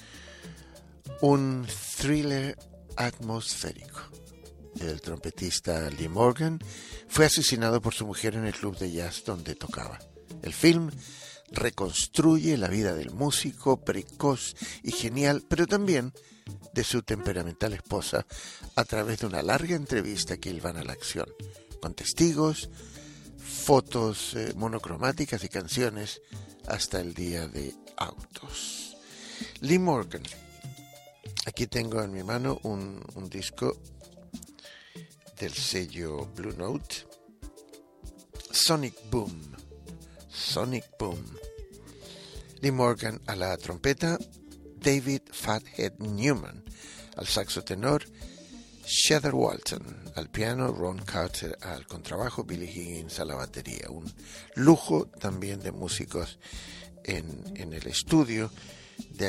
Speaker 1: un thriller atmosférico. El trompetista Lee Morgan fue asesinado por su mujer en el club de jazz donde tocaba. El film reconstruye la vida del músico precoz y genial, pero también de su temperamental esposa, a través de una larga entrevista que hilvana la acción, con testigos, fotos monocromáticas y canciones hasta el día de autos. Lee Morgan. Aquí tengo en mi mano un disco del sello Blue Note, Sonic Boom. Sonic Boom. Lee Morgan a la trompeta, David Fathead Newman al saxo tenor, Heather Walton al piano, Ron Carter al contrabajo, Billy Higgins a la batería. Un lujo también de músicos en el estudio de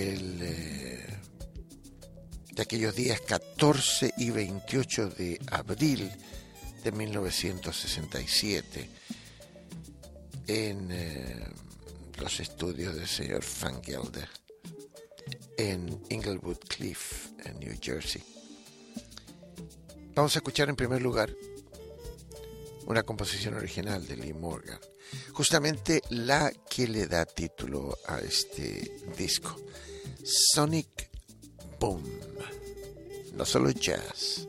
Speaker 1: aquellos días 14 y 28 de abril de 1967 en los estudios del señor Van Gelder en Inglewood Cliff, en New Jersey. Vamos a escuchar en primer lugar una composición original de Lee Morgan, justamente la que le da título a este disco, Sonic Boom. No solo jazz.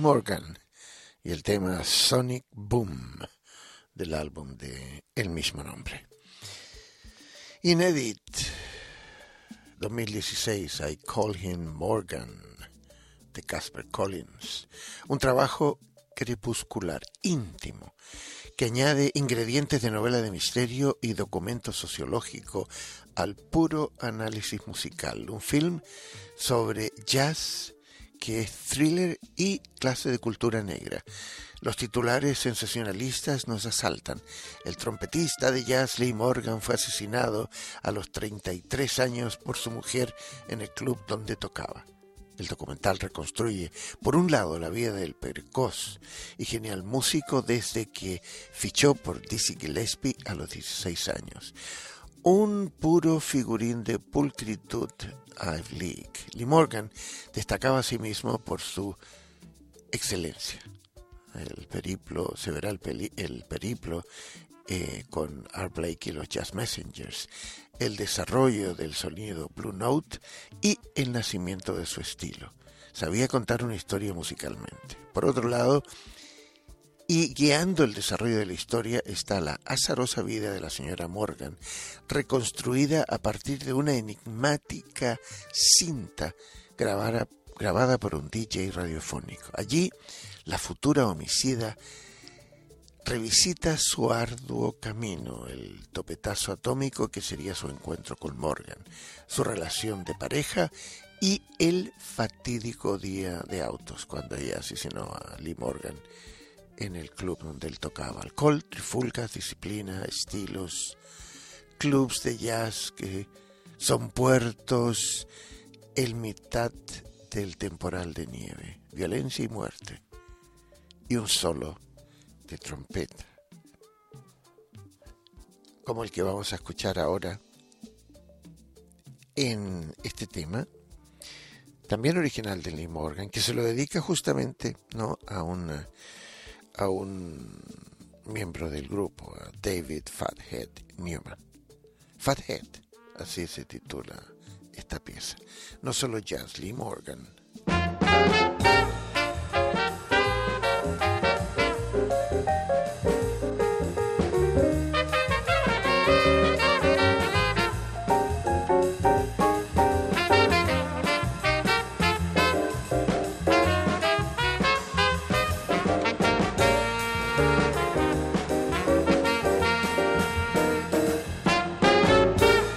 Speaker 1: Morgan y el tema Sonic Boom del álbum de el mismo nombre. Inédit 2016, I Call Him Morgan de Casper Collins, un trabajo crepuscular, íntimo, que añade ingredientes de novela de misterio y documento sociológico al puro análisis musical. Un film sobre jazz que es thriller y clase de cultura negra. Los titulares sensacionalistas nos asaltan. El trompetista de jazz Lee Morgan fue asesinado a los 33 años por su mujer en el club donde tocaba. El documental reconstruye, por un lado, la vida del precoz y genial músico desde que fichó por Dizzy Gillespie a los 16 años. Un puro figurín de pulcritud Ivy League. Lee Morgan destacaba a sí mismo por su excelencia. El periplo, se verá el periplo con Art Blakey y los Jazz Messengers, el desarrollo del sonido Blue Note y el nacimiento de su estilo. Sabía contar una historia musicalmente. Por otro lado, y guiando el desarrollo de la historia está la azarosa vida de la señora Morgan, reconstruida a partir de una enigmática cinta grabada por un DJ radiofónico. Allí, la futura homicida revisita su arduo camino, el topetazo atómico que sería su encuentro con Morgan, su relación de pareja y el fatídico día de autos cuando ella asesinó a Lee Morgan en el club donde él tocaba. Alcohol, trifulcas, disciplina, estilos, clubs de jazz que son puertos en mitad del temporal de nieve, violencia y muerte, y un solo de trompeta, como el que vamos a escuchar ahora en este tema, también original de Lee Morgan, que se lo dedica justamente a un miembro del grupo, a David Fathead Newman. Fathead, así se titula esta pieza. No solo jazz, Lee Morgan.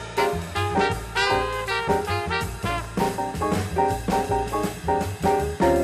Speaker 3: Thank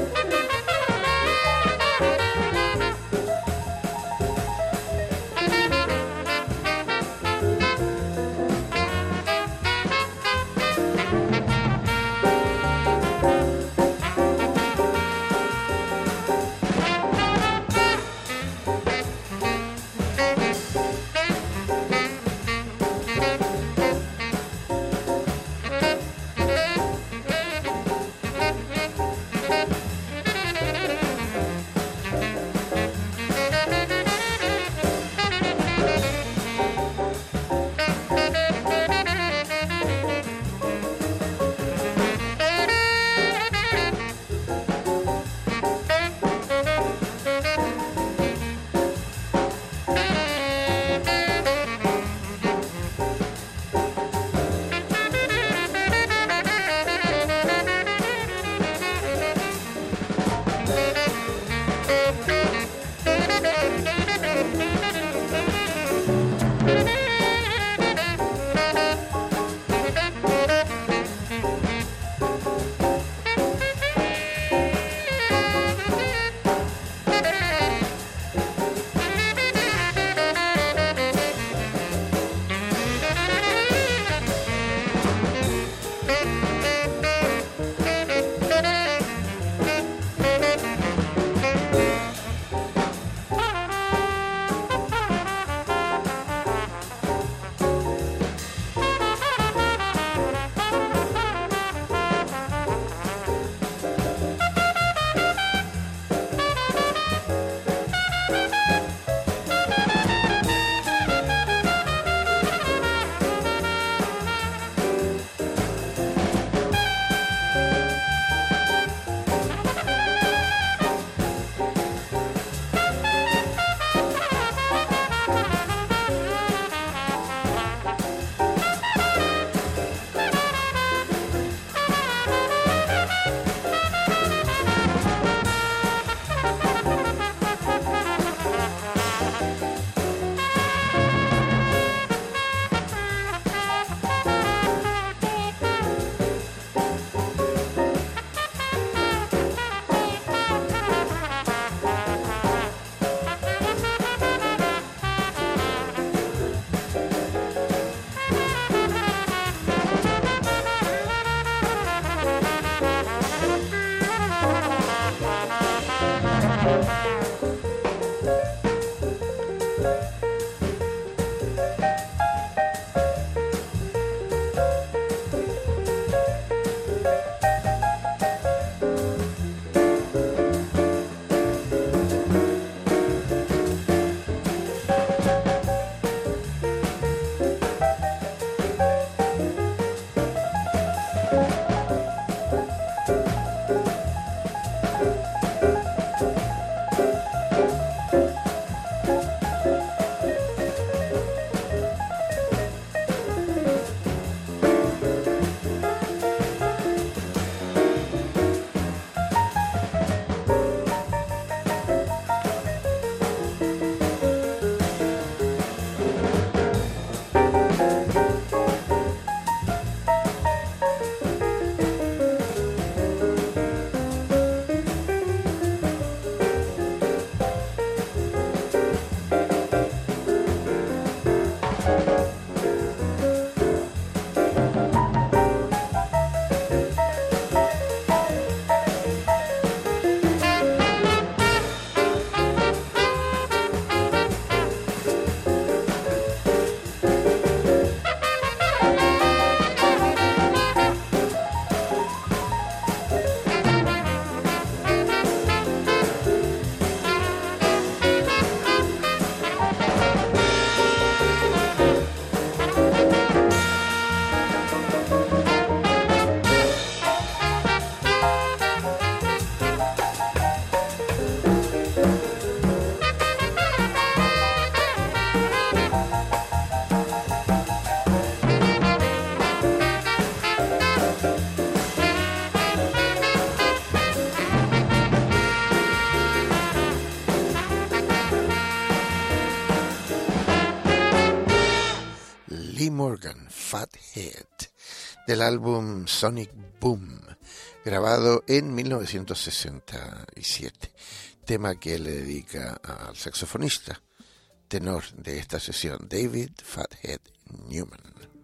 Speaker 1: Lee Morgan, Fathead, del álbum Sonic Boom, grabado en 1967, tema que le dedica al saxofonista tenor de esta sesión, David Fathead Newman.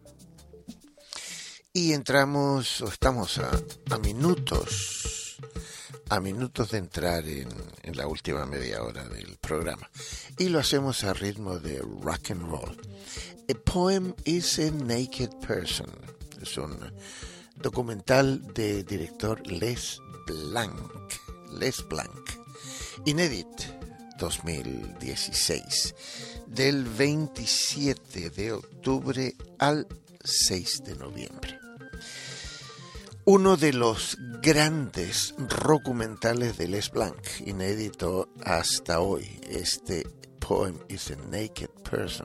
Speaker 1: Y estamos a minutos de entrar en la última media hora del programa, y lo hacemos a ritmo de rock and roll. A Poem is a Naked Person es un documental de director Les Blanc, inédit 2016, del 27 de octubre al 6 de noviembre. Uno de los grandes documentales de Les Blanc, inédito hasta hoy, este Poem is a Naked Person.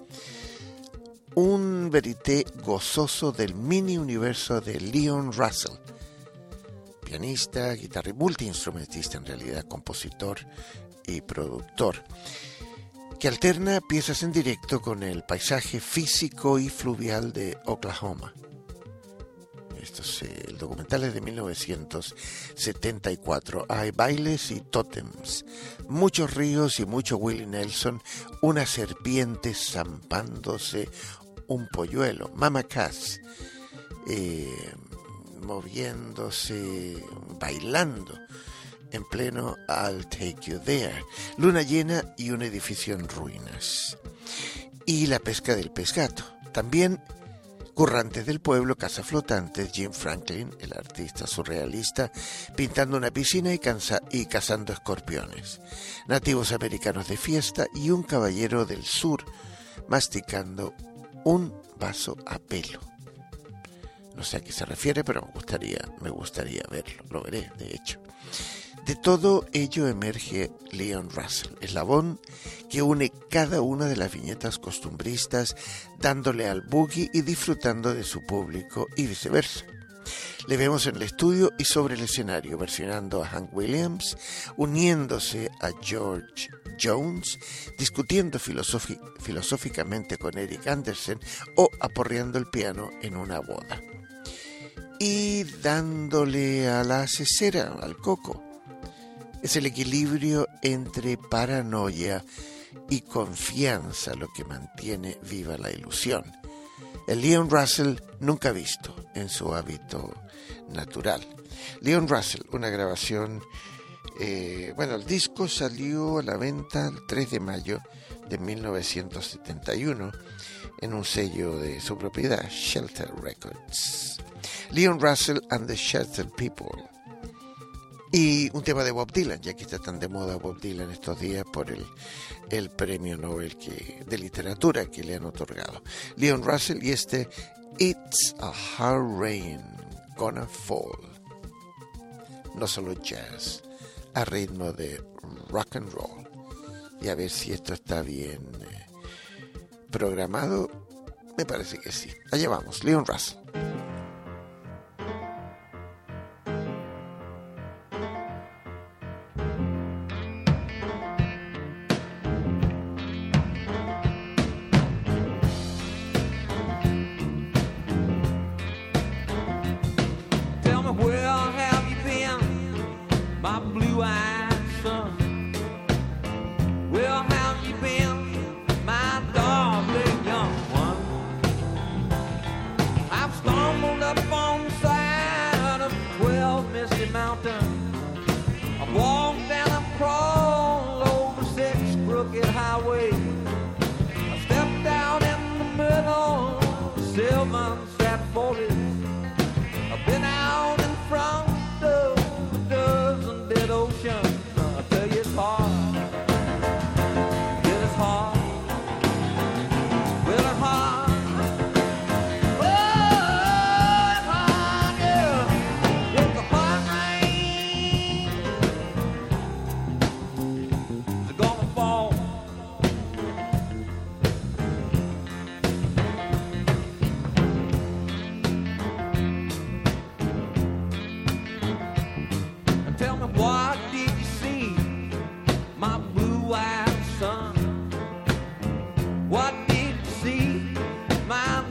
Speaker 1: Un verité gozoso del mini universo de Leon Russell, pianista, guitarrista, multiinstrumentista en realidad, compositor y productor, que alterna piezas en directo con el paisaje físico y fluvial de Oklahoma. El documental es de 1974. Hay bailes y tótems, muchos ríos y mucho Willie Nelson, una serpiente zampándose un polluelo, Mama Cass, moviéndose, bailando en pleno I'll Take You There, luna llena y un edificio en ruinas, y la pesca del pez gato. También currantes del pueblo, casa flotante, Jim Franklin, el artista surrealista, pintando una piscina y cazando escorpiones, nativos americanos de fiesta y un caballero del sur masticando un vaso a pelo. No sé a qué se refiere, pero me gustaría verlo, lo veré de hecho. De todo ello emerge Leon Russell, eslabón que une cada una de las viñetas costumbristas, dándole al boogie y disfrutando de su público y viceversa. Le vemos en el estudio y sobre el escenario, versionando a Hank Williams, uniéndose a George Jones, discutiendo filosóficamente con Eric Andersen o aporreando el piano en una boda. Y dándole a la cesera, al coco. Es el equilibrio entre paranoia y confianza lo que mantiene viva la ilusión. El Leon Russell nunca visto en su hábito natural. Leon Russell, una grabación, el disco salió a la venta el 3 de mayo de 1971 en un sello de su propiedad, Shelter Records. Leon Russell and the Shelter People. Y un tema de Bob Dylan, ya que está tan de moda Bob Dylan estos días por el premio Nobel de literatura que le han otorgado. Leon Russell y It's a Hard Rain Gonna Fall. No solo jazz, a ritmo de rock and roll. Y a ver si esto está bien programado. Me parece que sí. Allá vamos, Leon Russell.
Speaker 2: What did you see, my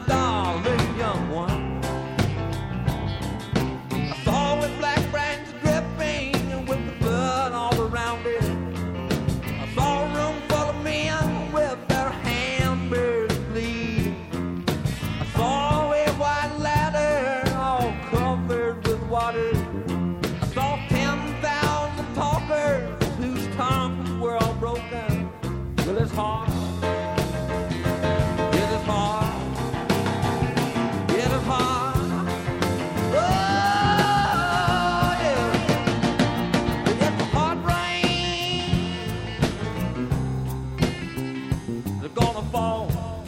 Speaker 2: fall.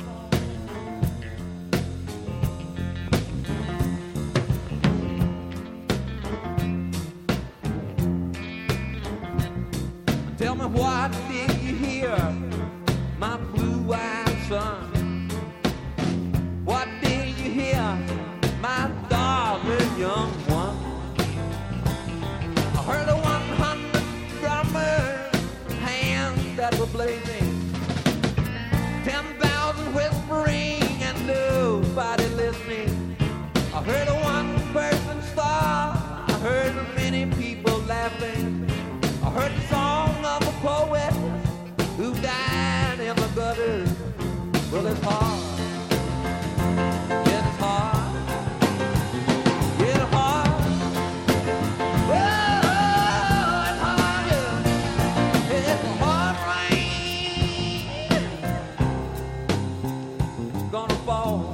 Speaker 2: Tell me, what did you hear, my blue-eyed son? What did you hear, my darling young one? I heard a 100 drummers, hands that were blazing, 10,000 whispering and nobody listening. I heard a one-person star, I heard many people laughing. I heard the song of a poet who died in the gutters. Well, it's hard. It's hard. It's hard. Oh, it's hard, yeah. It's a hard rain. Gonna fall.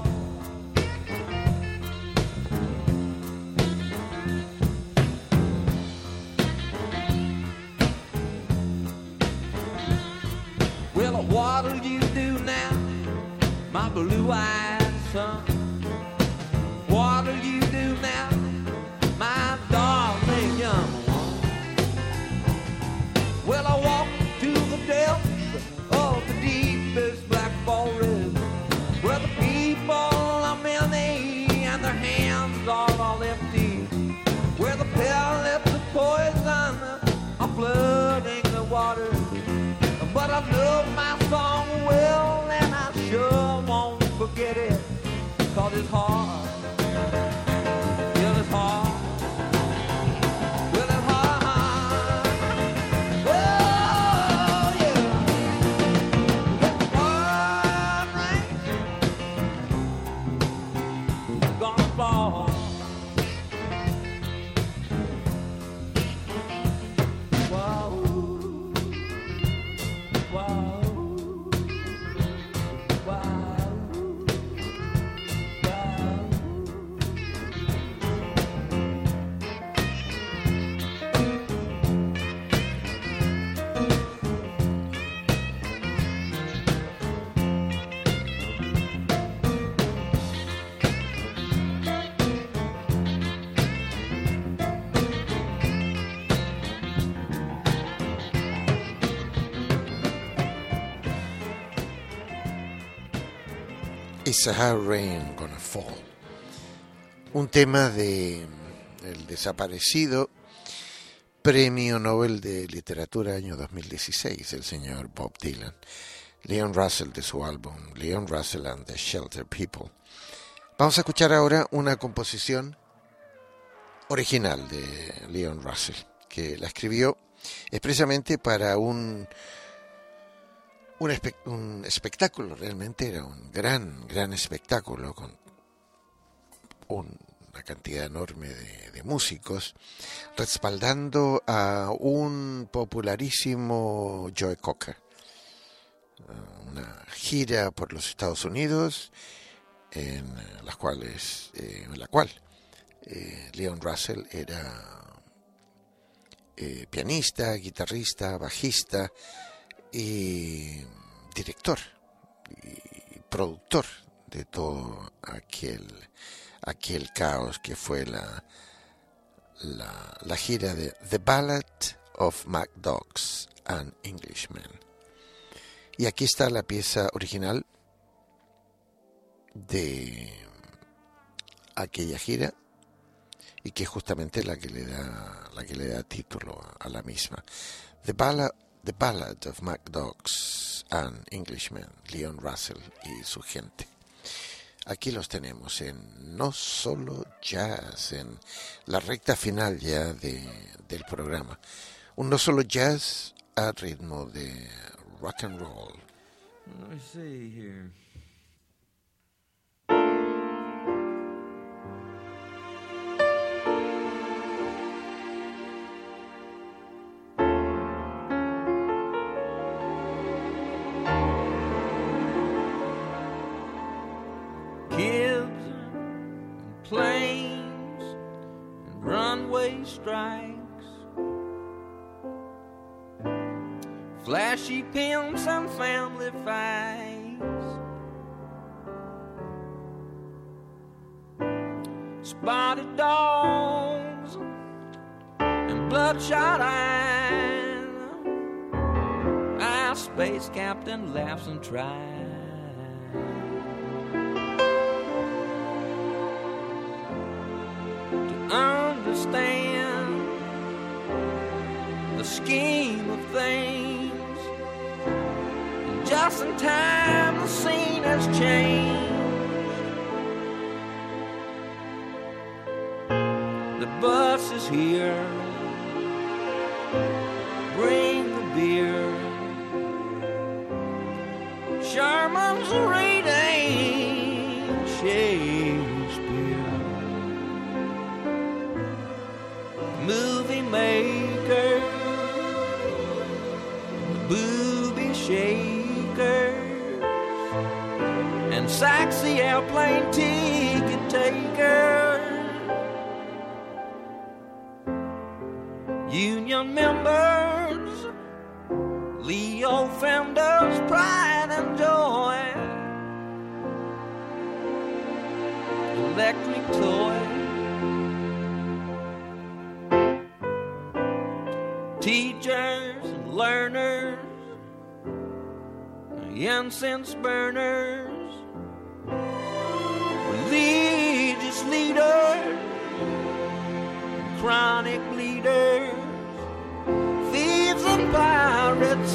Speaker 2: Well, what'll you do now, my blue-eyed son? What'll you do now, my darling young one? Well, I walked to the depths of the deepest black forest, where the people are many and their hands are all empty, where the pellets of poison are flooding the water. But I love my song well, and I sure won't forget it, 'cause it's hard. Yeah, it's hard. Well, it's hard. Oh, yeah. It's hard, right? Gonna fall.
Speaker 1: It's a hard rain gonna fall. Un tema de el desaparecido Premio Nobel de Literatura año 2016, el señor Bob Dylan. Leon Russell, de su álbum Leon Russell and the Shelter People. Vamos a escuchar ahora una composición original de Leon Russell, que la escribió expresamente para un espectáculo. Realmente era un gran espectáculo con una cantidad enorme de músicos respaldando a un popularísimo Joe Cocker. Una gira por los Estados Unidos en la cual Leon Russell era pianista, guitarrista, bajista y director y productor de todo aquel caos que fue la gira de The Ballad of Mad Dogs and Englishmen. Y aquí está la pieza original de aquella gira y que es justamente la que le da título a la misma. The Ballad of Mad Dogs and Englishmen, Leon Russell y su gente. Aquí los tenemos en No Solo Jazz, en la recta final ya del programa. Un No Solo Jazz a ritmo de rock and roll.
Speaker 2: Let me see here. Kids and planes and runway strikes, flashy pimps and family fights,
Speaker 12: spotted dogs and bloodshot eyes. Our space captain laughs and tries to understand the scheme of things. And just in time the scene has changed. The bus is here, bring the beer. Sherman's reading Shakespeare. Movie maker, booby shakers, and sexy airplane ticket takers. Union members, Leo Fenders, pride and joy. Electric toy, teachers and learners, incense burners, religious leaders, chronic bleeders, thieves and pirates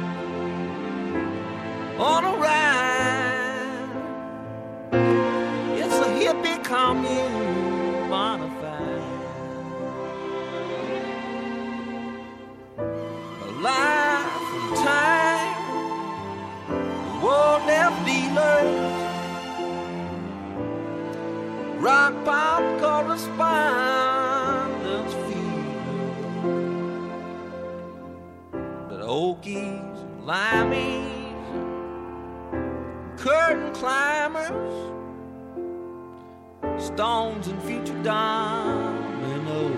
Speaker 12: on a ride. It's a hippie commune bonafide. A life and time, war death dealers, rock pop correspondence fever. But Okies, Limeys, curtain climbers, stones and future dominoes.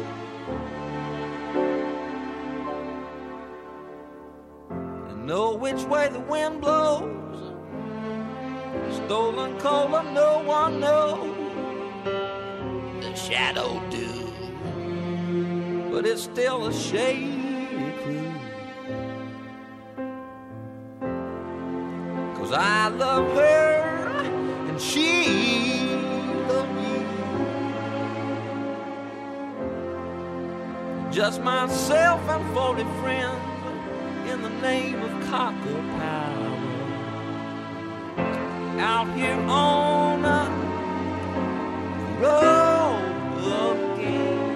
Speaker 12: And know which way the wind blows. Stolen cola, no one knows. The shadow do, but it's still a shady clue. 'Cause I love her and she loves me. Just myself and 40 friends in the name of cocker power. Out here on a road again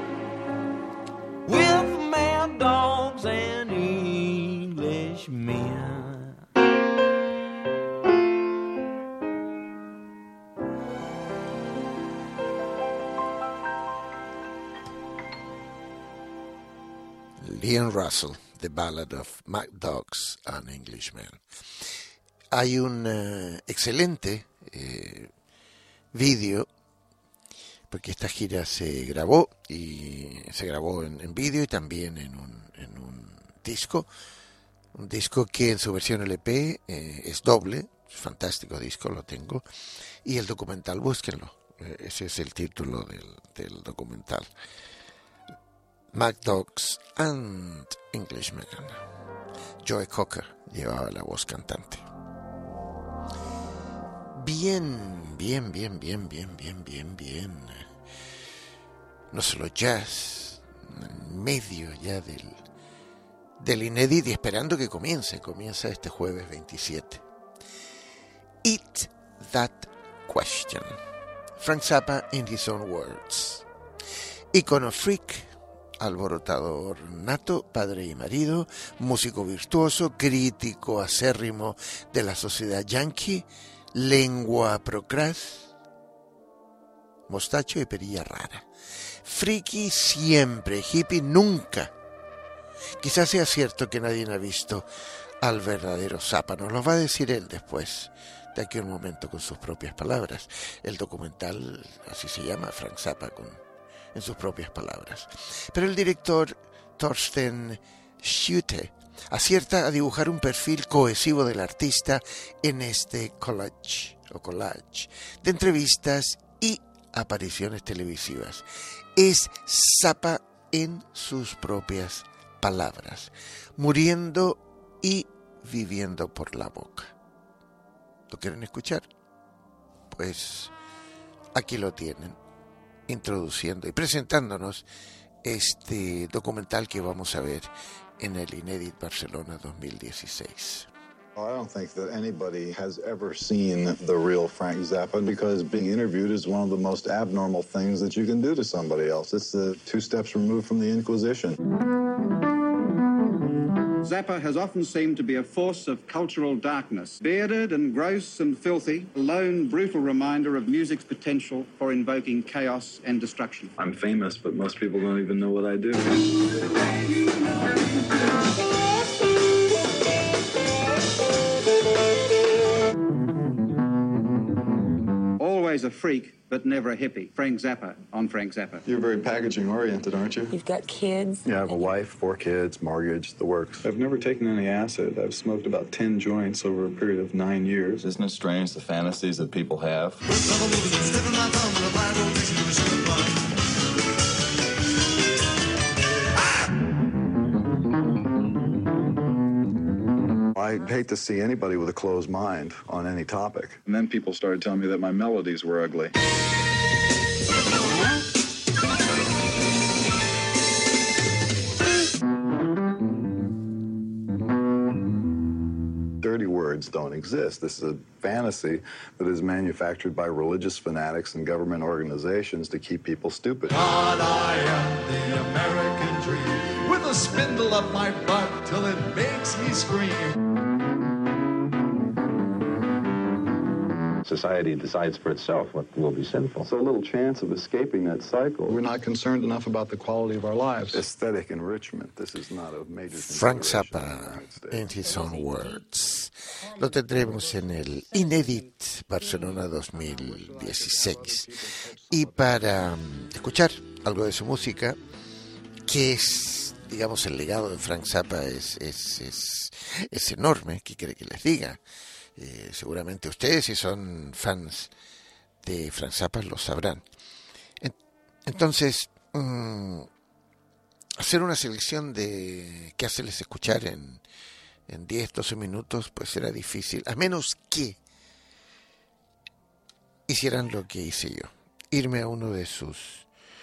Speaker 12: with mad dogs and Englishmen.
Speaker 1: Leon Russell, The Ballad of Mad Dogs and Englishmen. Hay un excelente vídeo, porque esta gira se grabó en vídeo y también en un disco que en su versión LP es doble, fantástico disco, lo tengo, y el documental, búsquenlo, ese es el título del documental. Mad Dogs and Englishmen. Joe Cocker llevaba la voz cantante. Bien. No solo jazz, en medio ya del inédito y esperando que comienza este jueves 27. Eat That Question. Frank Zappa in his own words. Icono freak, alborotador nato, padre y marido, músico virtuoso, crítico acérrimo de la sociedad yankee, lengua procras, mostacho y perilla rara. Friki siempre, hippie nunca. Quizás sea cierto que nadie ha visto al verdadero Zappa, nos lo va a decir él después, de aquí a un momento con sus propias palabras. El documental, así se llama, Frank Zappa, en sus propias palabras. Pero el director Thorsten Schütte acierta a dibujar un perfil cohesivo del artista en este collage de entrevistas y apariciones televisivas. Es Zappa en sus propias palabras, muriendo y viviendo por la boca. ¿Lo quieren escuchar? Pues aquí lo tienen, introduciendo y presentándonos este documental que vamos a ver en el Inédit Barcelona 2016.
Speaker 13: I don't think that anybody has ever seen the real Frank Zappa, because being interviewed is one of the most abnormal things that you can do to somebody else. It's the 2 steps removed from the Inquisition.
Speaker 14: Zappa has often seemed to be a force of cultural darkness, bearded and gross and filthy, a lone, brutal reminder of music's potential for invoking chaos and destruction.
Speaker 13: I'm famous, but most people don't even know what I do.
Speaker 14: Always a freak, but never a hippie. Frank Zappa on Frank Zappa.
Speaker 13: You're very packaging oriented, aren't you?
Speaker 15: You've got kids.
Speaker 13: Yeah, I have a wife, 4 kids, mortgage, the works. I've never taken any acid. I've smoked about 10 joints over a period of 9 years.
Speaker 16: Isn't it strange, the fantasies that people have?
Speaker 13: I hate to see anybody with a closed mind on any topic. And then people started telling me that my melodies were ugly. Dirty words don't exist. This is a fantasy that is manufactured by religious fanatics and government organizations to keep people stupid.
Speaker 17: God, I am the American dream, with a spindle up my butt till it makes me scream.
Speaker 18: Society decides for itself what will be sinful.
Speaker 13: So little chance of escaping that cycle. We're not concerned enough about the quality of our lives. Aesthetic enrichment. This is not a major
Speaker 1: Frank Zappa, in his own words. Lo tendremos en el Inédit Barcelona 2016. Y para escuchar algo de su música, que es, digamos, el legado de Frank Zappa es enorme, ¿qué quiere que les diga? Seguramente ustedes, si son fans de Frank Zappa, lo sabrán. Entonces, hacer una selección de qué hacerles escuchar en 10, 12 minutos, pues era difícil, a menos que hicieran lo que hice yo, irme a uno de sus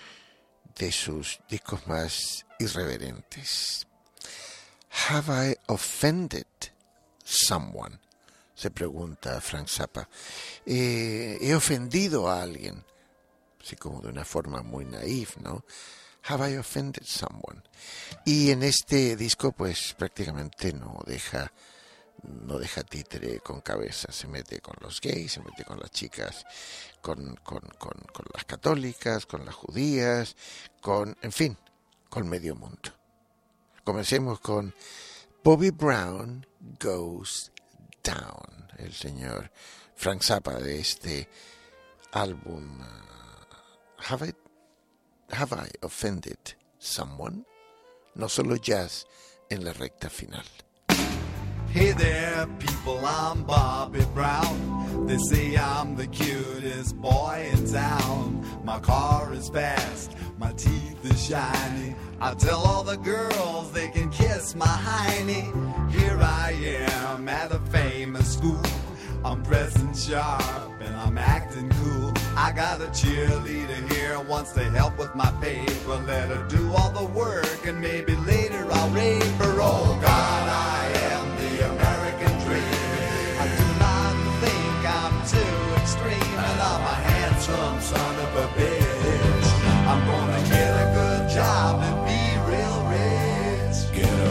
Speaker 1: discos más irreverentes. Have I offended someone? Se pregunta Frank Zappa. He ofendido a alguien, así como de una forma muy naif, ¿no? Have I offended someone? Y en este disco, pues prácticamente no deja títere con cabeza. Se mete con los gays, se mete con las chicas, con las católicas, con las judías, en fin, con medio mundo. Comencemos con Bobby Brown Goes Down, el señor Frank Zappa de este álbum Have I Offended Someone? No solo jazz en la recta final.
Speaker 17: Hey there, people, I'm Bobby Brown. They say I'm the cutest boy in town. My car is fast, my teeth is shiny. I tell all the girls they can kiss my hiney. Here I am at a famous school. I'm dressing sharp and I'm acting cool. I got a cheerleader here, wants to help with my paper. Let her do all the work and maybe later I'll rape her. Oh God, I am the American dream. I do not think I'm too extreme, and I'm a handsome son of a bitch. I'm gonna get a good job and be real rich. Get a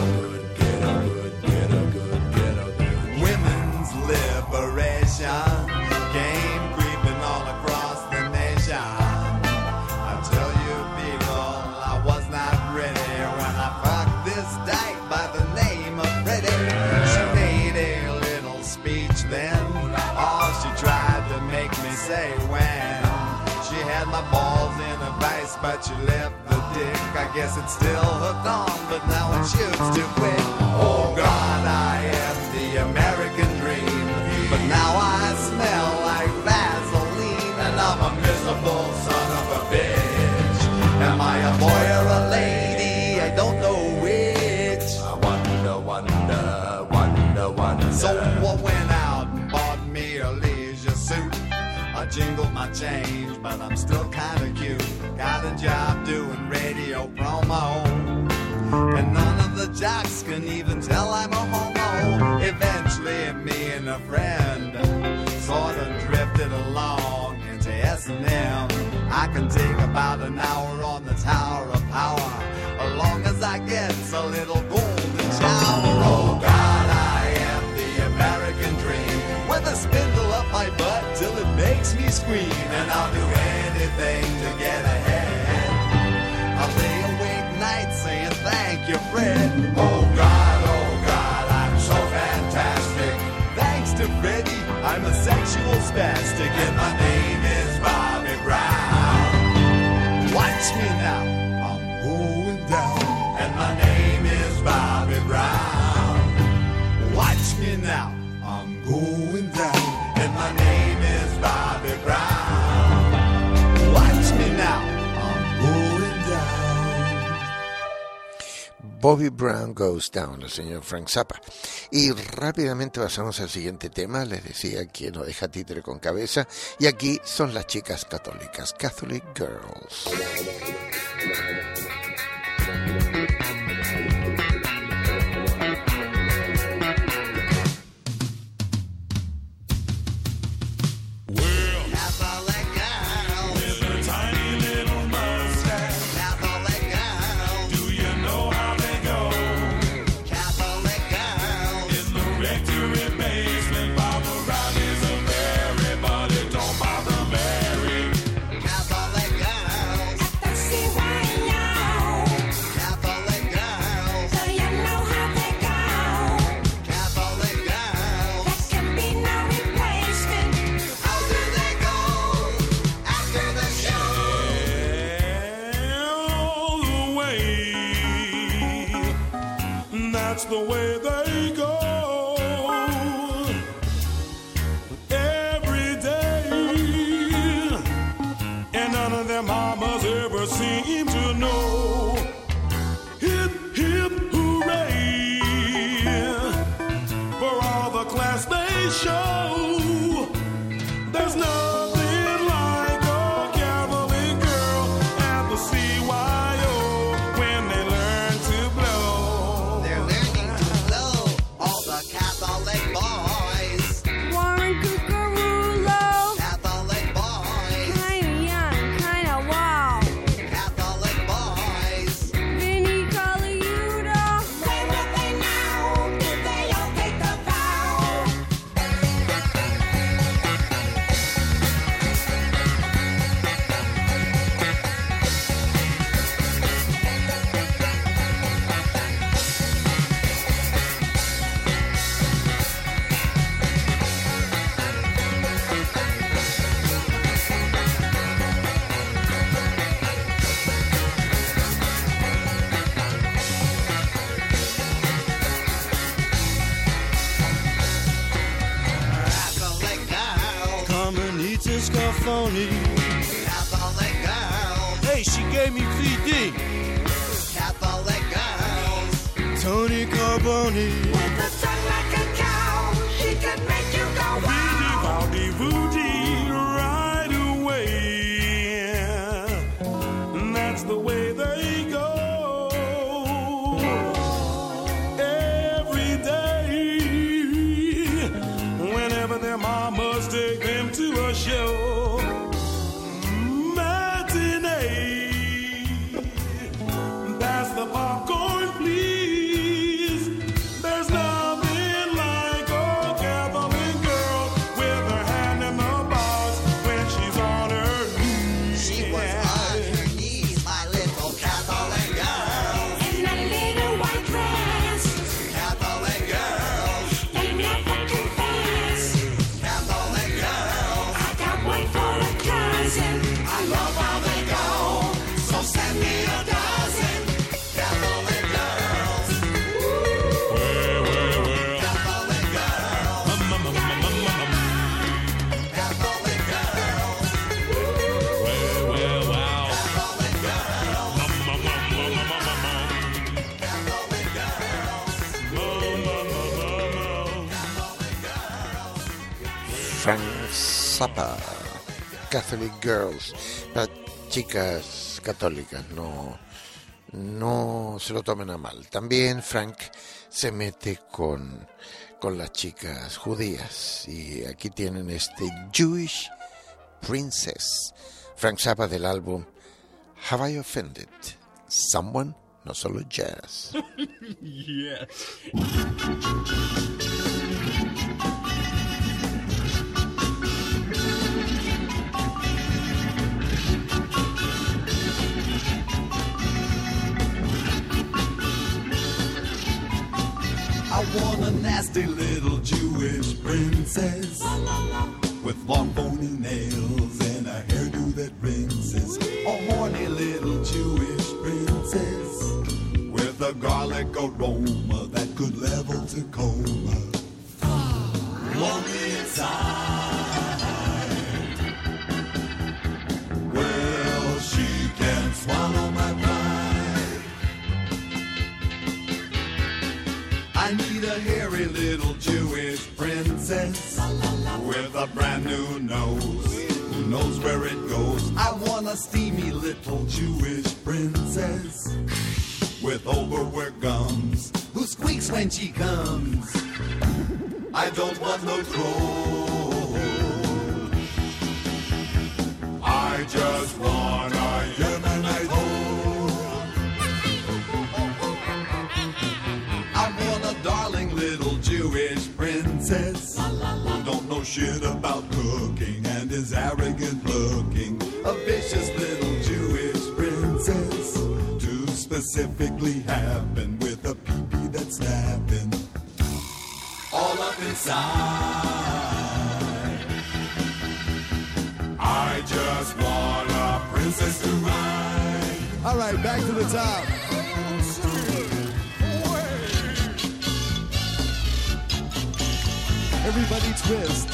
Speaker 17: good. Women's liberation came creeping all across the nation. I tell you people, I was not ready when I fucked this dyke by the name of Freddie. She made a little speech then, all she tried to make me say when she had my balls in a vice, but she left the dick. I guess it's still hooked on, but now it shoots too quick. Oh God, I am the American dream, but now I smell like Vaseline, and I'm a miserable son I jingle my change, but I'm still kinda cute. Got a job doing radio promo, and none of the jocks can even tell I'm a homo. Eventually, me and a friend sort of drifted along into S&M. I can take about an hour on the Tower of Power, as long as I get a little golden shower. Oh God, I am the American dream, with a spindle up my butt till it makes me scream, and I'll do anything to get ahead. I'll lay awake nights saying thank you, Fred. Oh God, I'm so fantastic. Thanks to Freddie, I'm a sexual spastic, and my name is Bobby Brown. Watch me now, I'm going down, and my name is Bobby Brown. Watch me now, I'm going down, and my name is Bobby Brown. Watch me now, I'm going down.
Speaker 1: Bobby Brown Goes Down, el señor Frank Zappa. Y rápidamente pasamos al siguiente tema. Les decía que no deja títere con cabeza, y aquí son las chicas católicas, Catholic Girls.
Speaker 15: That's the way they go every day, and none of their mamas ever seem to know. Hip, hip, hooray for all the class they show. There's nothing like a Catholic girl at the CYO when they learn to blow.
Speaker 17: All the Catholic boys,
Speaker 3: Warren Cucarulo,
Speaker 17: Catholic boys,
Speaker 3: kinda young, kinda wild.
Speaker 17: Catholic boys.
Speaker 3: Vinny Colaiuta, say what they know, did they all take the vow?
Speaker 17: Catholic girls,
Speaker 15: Carmenita Scarfoni.
Speaker 17: Catholic girls,
Speaker 15: Hey, she gave me PD.
Speaker 17: Catholic girls.
Speaker 15: Tony Carboni.
Speaker 3: With a tongue like a cow, she could make you go wow.
Speaker 15: Bobby Voodie right away. And that's the way they go every day. Whenever their mamas take them to a show, matinee. Pass the popcorn, please. There's nothing like a Catholic girl with her hand in the box when she's on her knees.
Speaker 17: She was on her knees, my little Catholic girl.
Speaker 3: In a little white dress,
Speaker 17: Catholic girls,
Speaker 3: they never confess.
Speaker 17: Catholic girls.
Speaker 3: I got one for a cousin.
Speaker 17: I love how they go, so send me a dozen. Catholic girls, Catholic girls, Catholic girls, Catholic girls,
Speaker 1: Frank Zappa. Catholic Girls, las chicas católicas, no se lo tomen a mal. También Frank se mete con las chicas judías, y aquí tienen este Jewish Princess, Frank Zappa, del álbum Have I Offended Someone? No solo jazz.
Speaker 19: Yes.
Speaker 17: I want a nasty little Jewish princess with long bony nails and a hairdo that rinses. A horny little Jewish princess with a garlic aroma that could level Tacoma. Lonely inside. Well, she can swallow my pride. I need a hairy little Jewish princess with a brand new nose who knows where it goes. I want a steamy little Jewish princess with overworked gums who squeaks when she comes. I don't want no troll. I just want a Yemenite hoe. I want a darling little Jewish princess who don't know shit about cooking and is arrogant looking. A vicious little Jewish princess to specifically happen with a pee-pee that's snapping all up inside. I just want a princess to ride.
Speaker 20: All right, back to the top. Everybody twist.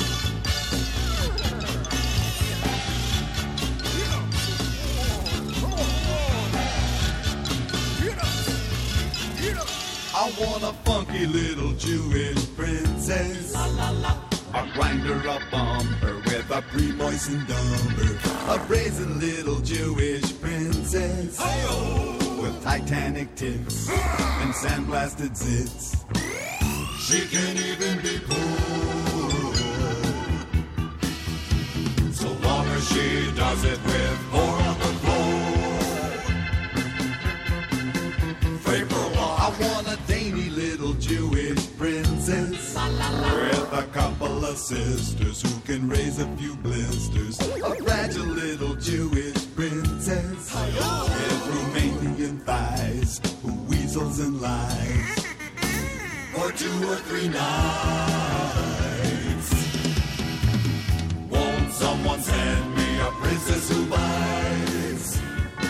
Speaker 17: I want a funky little Jewish princess. A grinder, a bumper with a pre-moistened dumper. A brazen little Jewish princess with Titanic tits and sandblasted zits. She can even be cool, so long as she does it with more on the floor. Vapor walk. I want a dainty little Jewish princess with a couple of sisters who can raise a few blisters. A fragile little Jewish princess with Romanian thighs who weasels and lies for 2 or 3 nights. Won't someone send me a princess who bites?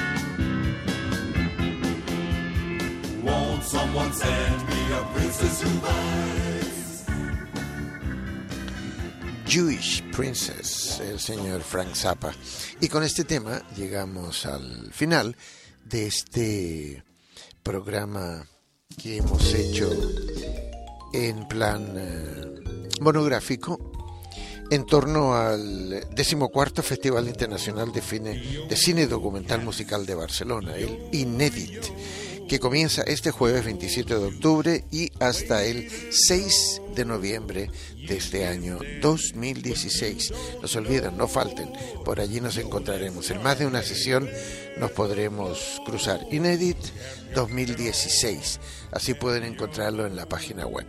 Speaker 17: Won't someone send me a princess who bites?
Speaker 1: Jewish Princess, el señor Frank Zappa. Y con este tema llegamos al final de este programa que hemos hecho en plan monográfico en torno al 14º Festival Internacional de Cine Documental Musical de Barcelona, el Inédit, que comienza este jueves 27 de octubre y hasta el 6 de noviembre de este año 2016. No se olviden, no falten, por allí nos encontraremos. En más de una sesión nos podremos cruzar. Inédit 2016, así pueden encontrarlo en la página web.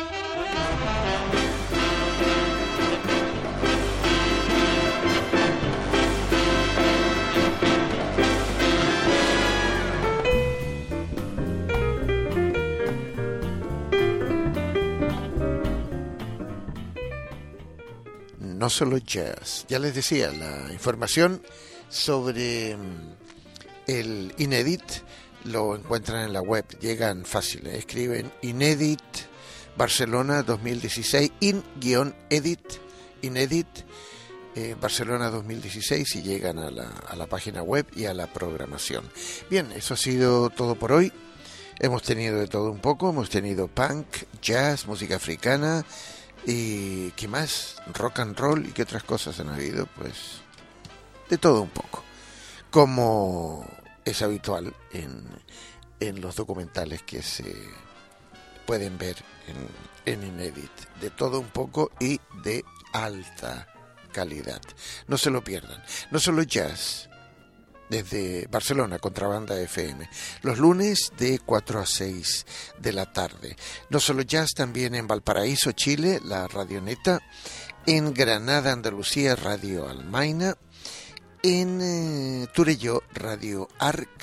Speaker 1: No solo jazz. Ya les decía, la información sobre el Inédit lo encuentran en la web, llegan fácil, escriben Inédit Barcelona 2016, in-edit, Inédit Barcelona 2016, y llegan a la página web y a la programación. Bien, eso ha sido todo por hoy. Hemos tenido de todo un poco, hemos tenido punk, jazz, música africana y ¿qué más? Rock and roll, y qué otras cosas han habido, pues de todo un poco, como es habitual en los documentales que se pueden ver en Inédit, de todo un poco y de alta calidad. No se lo pierdan. No solo jazz, desde Barcelona, Contrabanda FM, los lunes de 4 a 6 de la tarde. No solo jazz, también en Valparaíso, Chile, la Radioneta, en Granada, Andalucía, Radio Almaina, en Turelló, Radio Arc,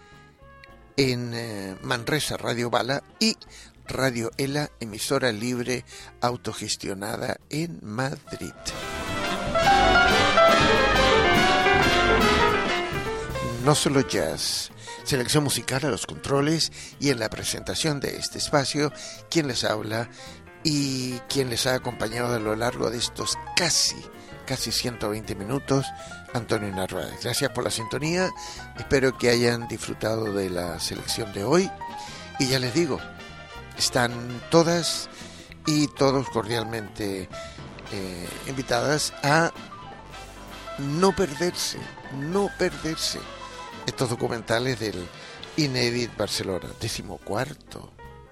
Speaker 1: en Manresa, Radio Bala, y Radio Ela, emisora libre autogestionada en Madrid. No solo jazz, selección musical a los controles y en la presentación de este espacio, quien les habla y quien les ha acompañado a lo largo de estos casi 120 minutos, Antonio Narváez. Gracias por la sintonía, espero que hayan disfrutado de la selección de hoy y ya les digo, están todas y todos cordialmente invitadas a no perderse estos documentales del Inédit Barcelona, 14ª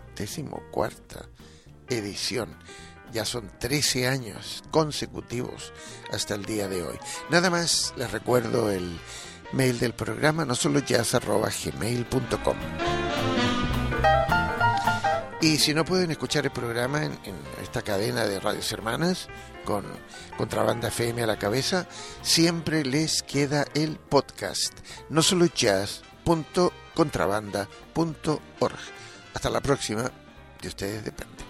Speaker 1: edición. Ya son 13 años consecutivos hasta el día de hoy. Nada más, les recuerdo el mail del programa, no solo jazz@gmail.com. Y si no pueden escuchar el programa en esta cadena de radios hermanas, con Contrabanda FM a la cabeza, siempre les queda el podcast, no solo jazz.contrabanda.org. Hasta la próxima, de ustedes depende.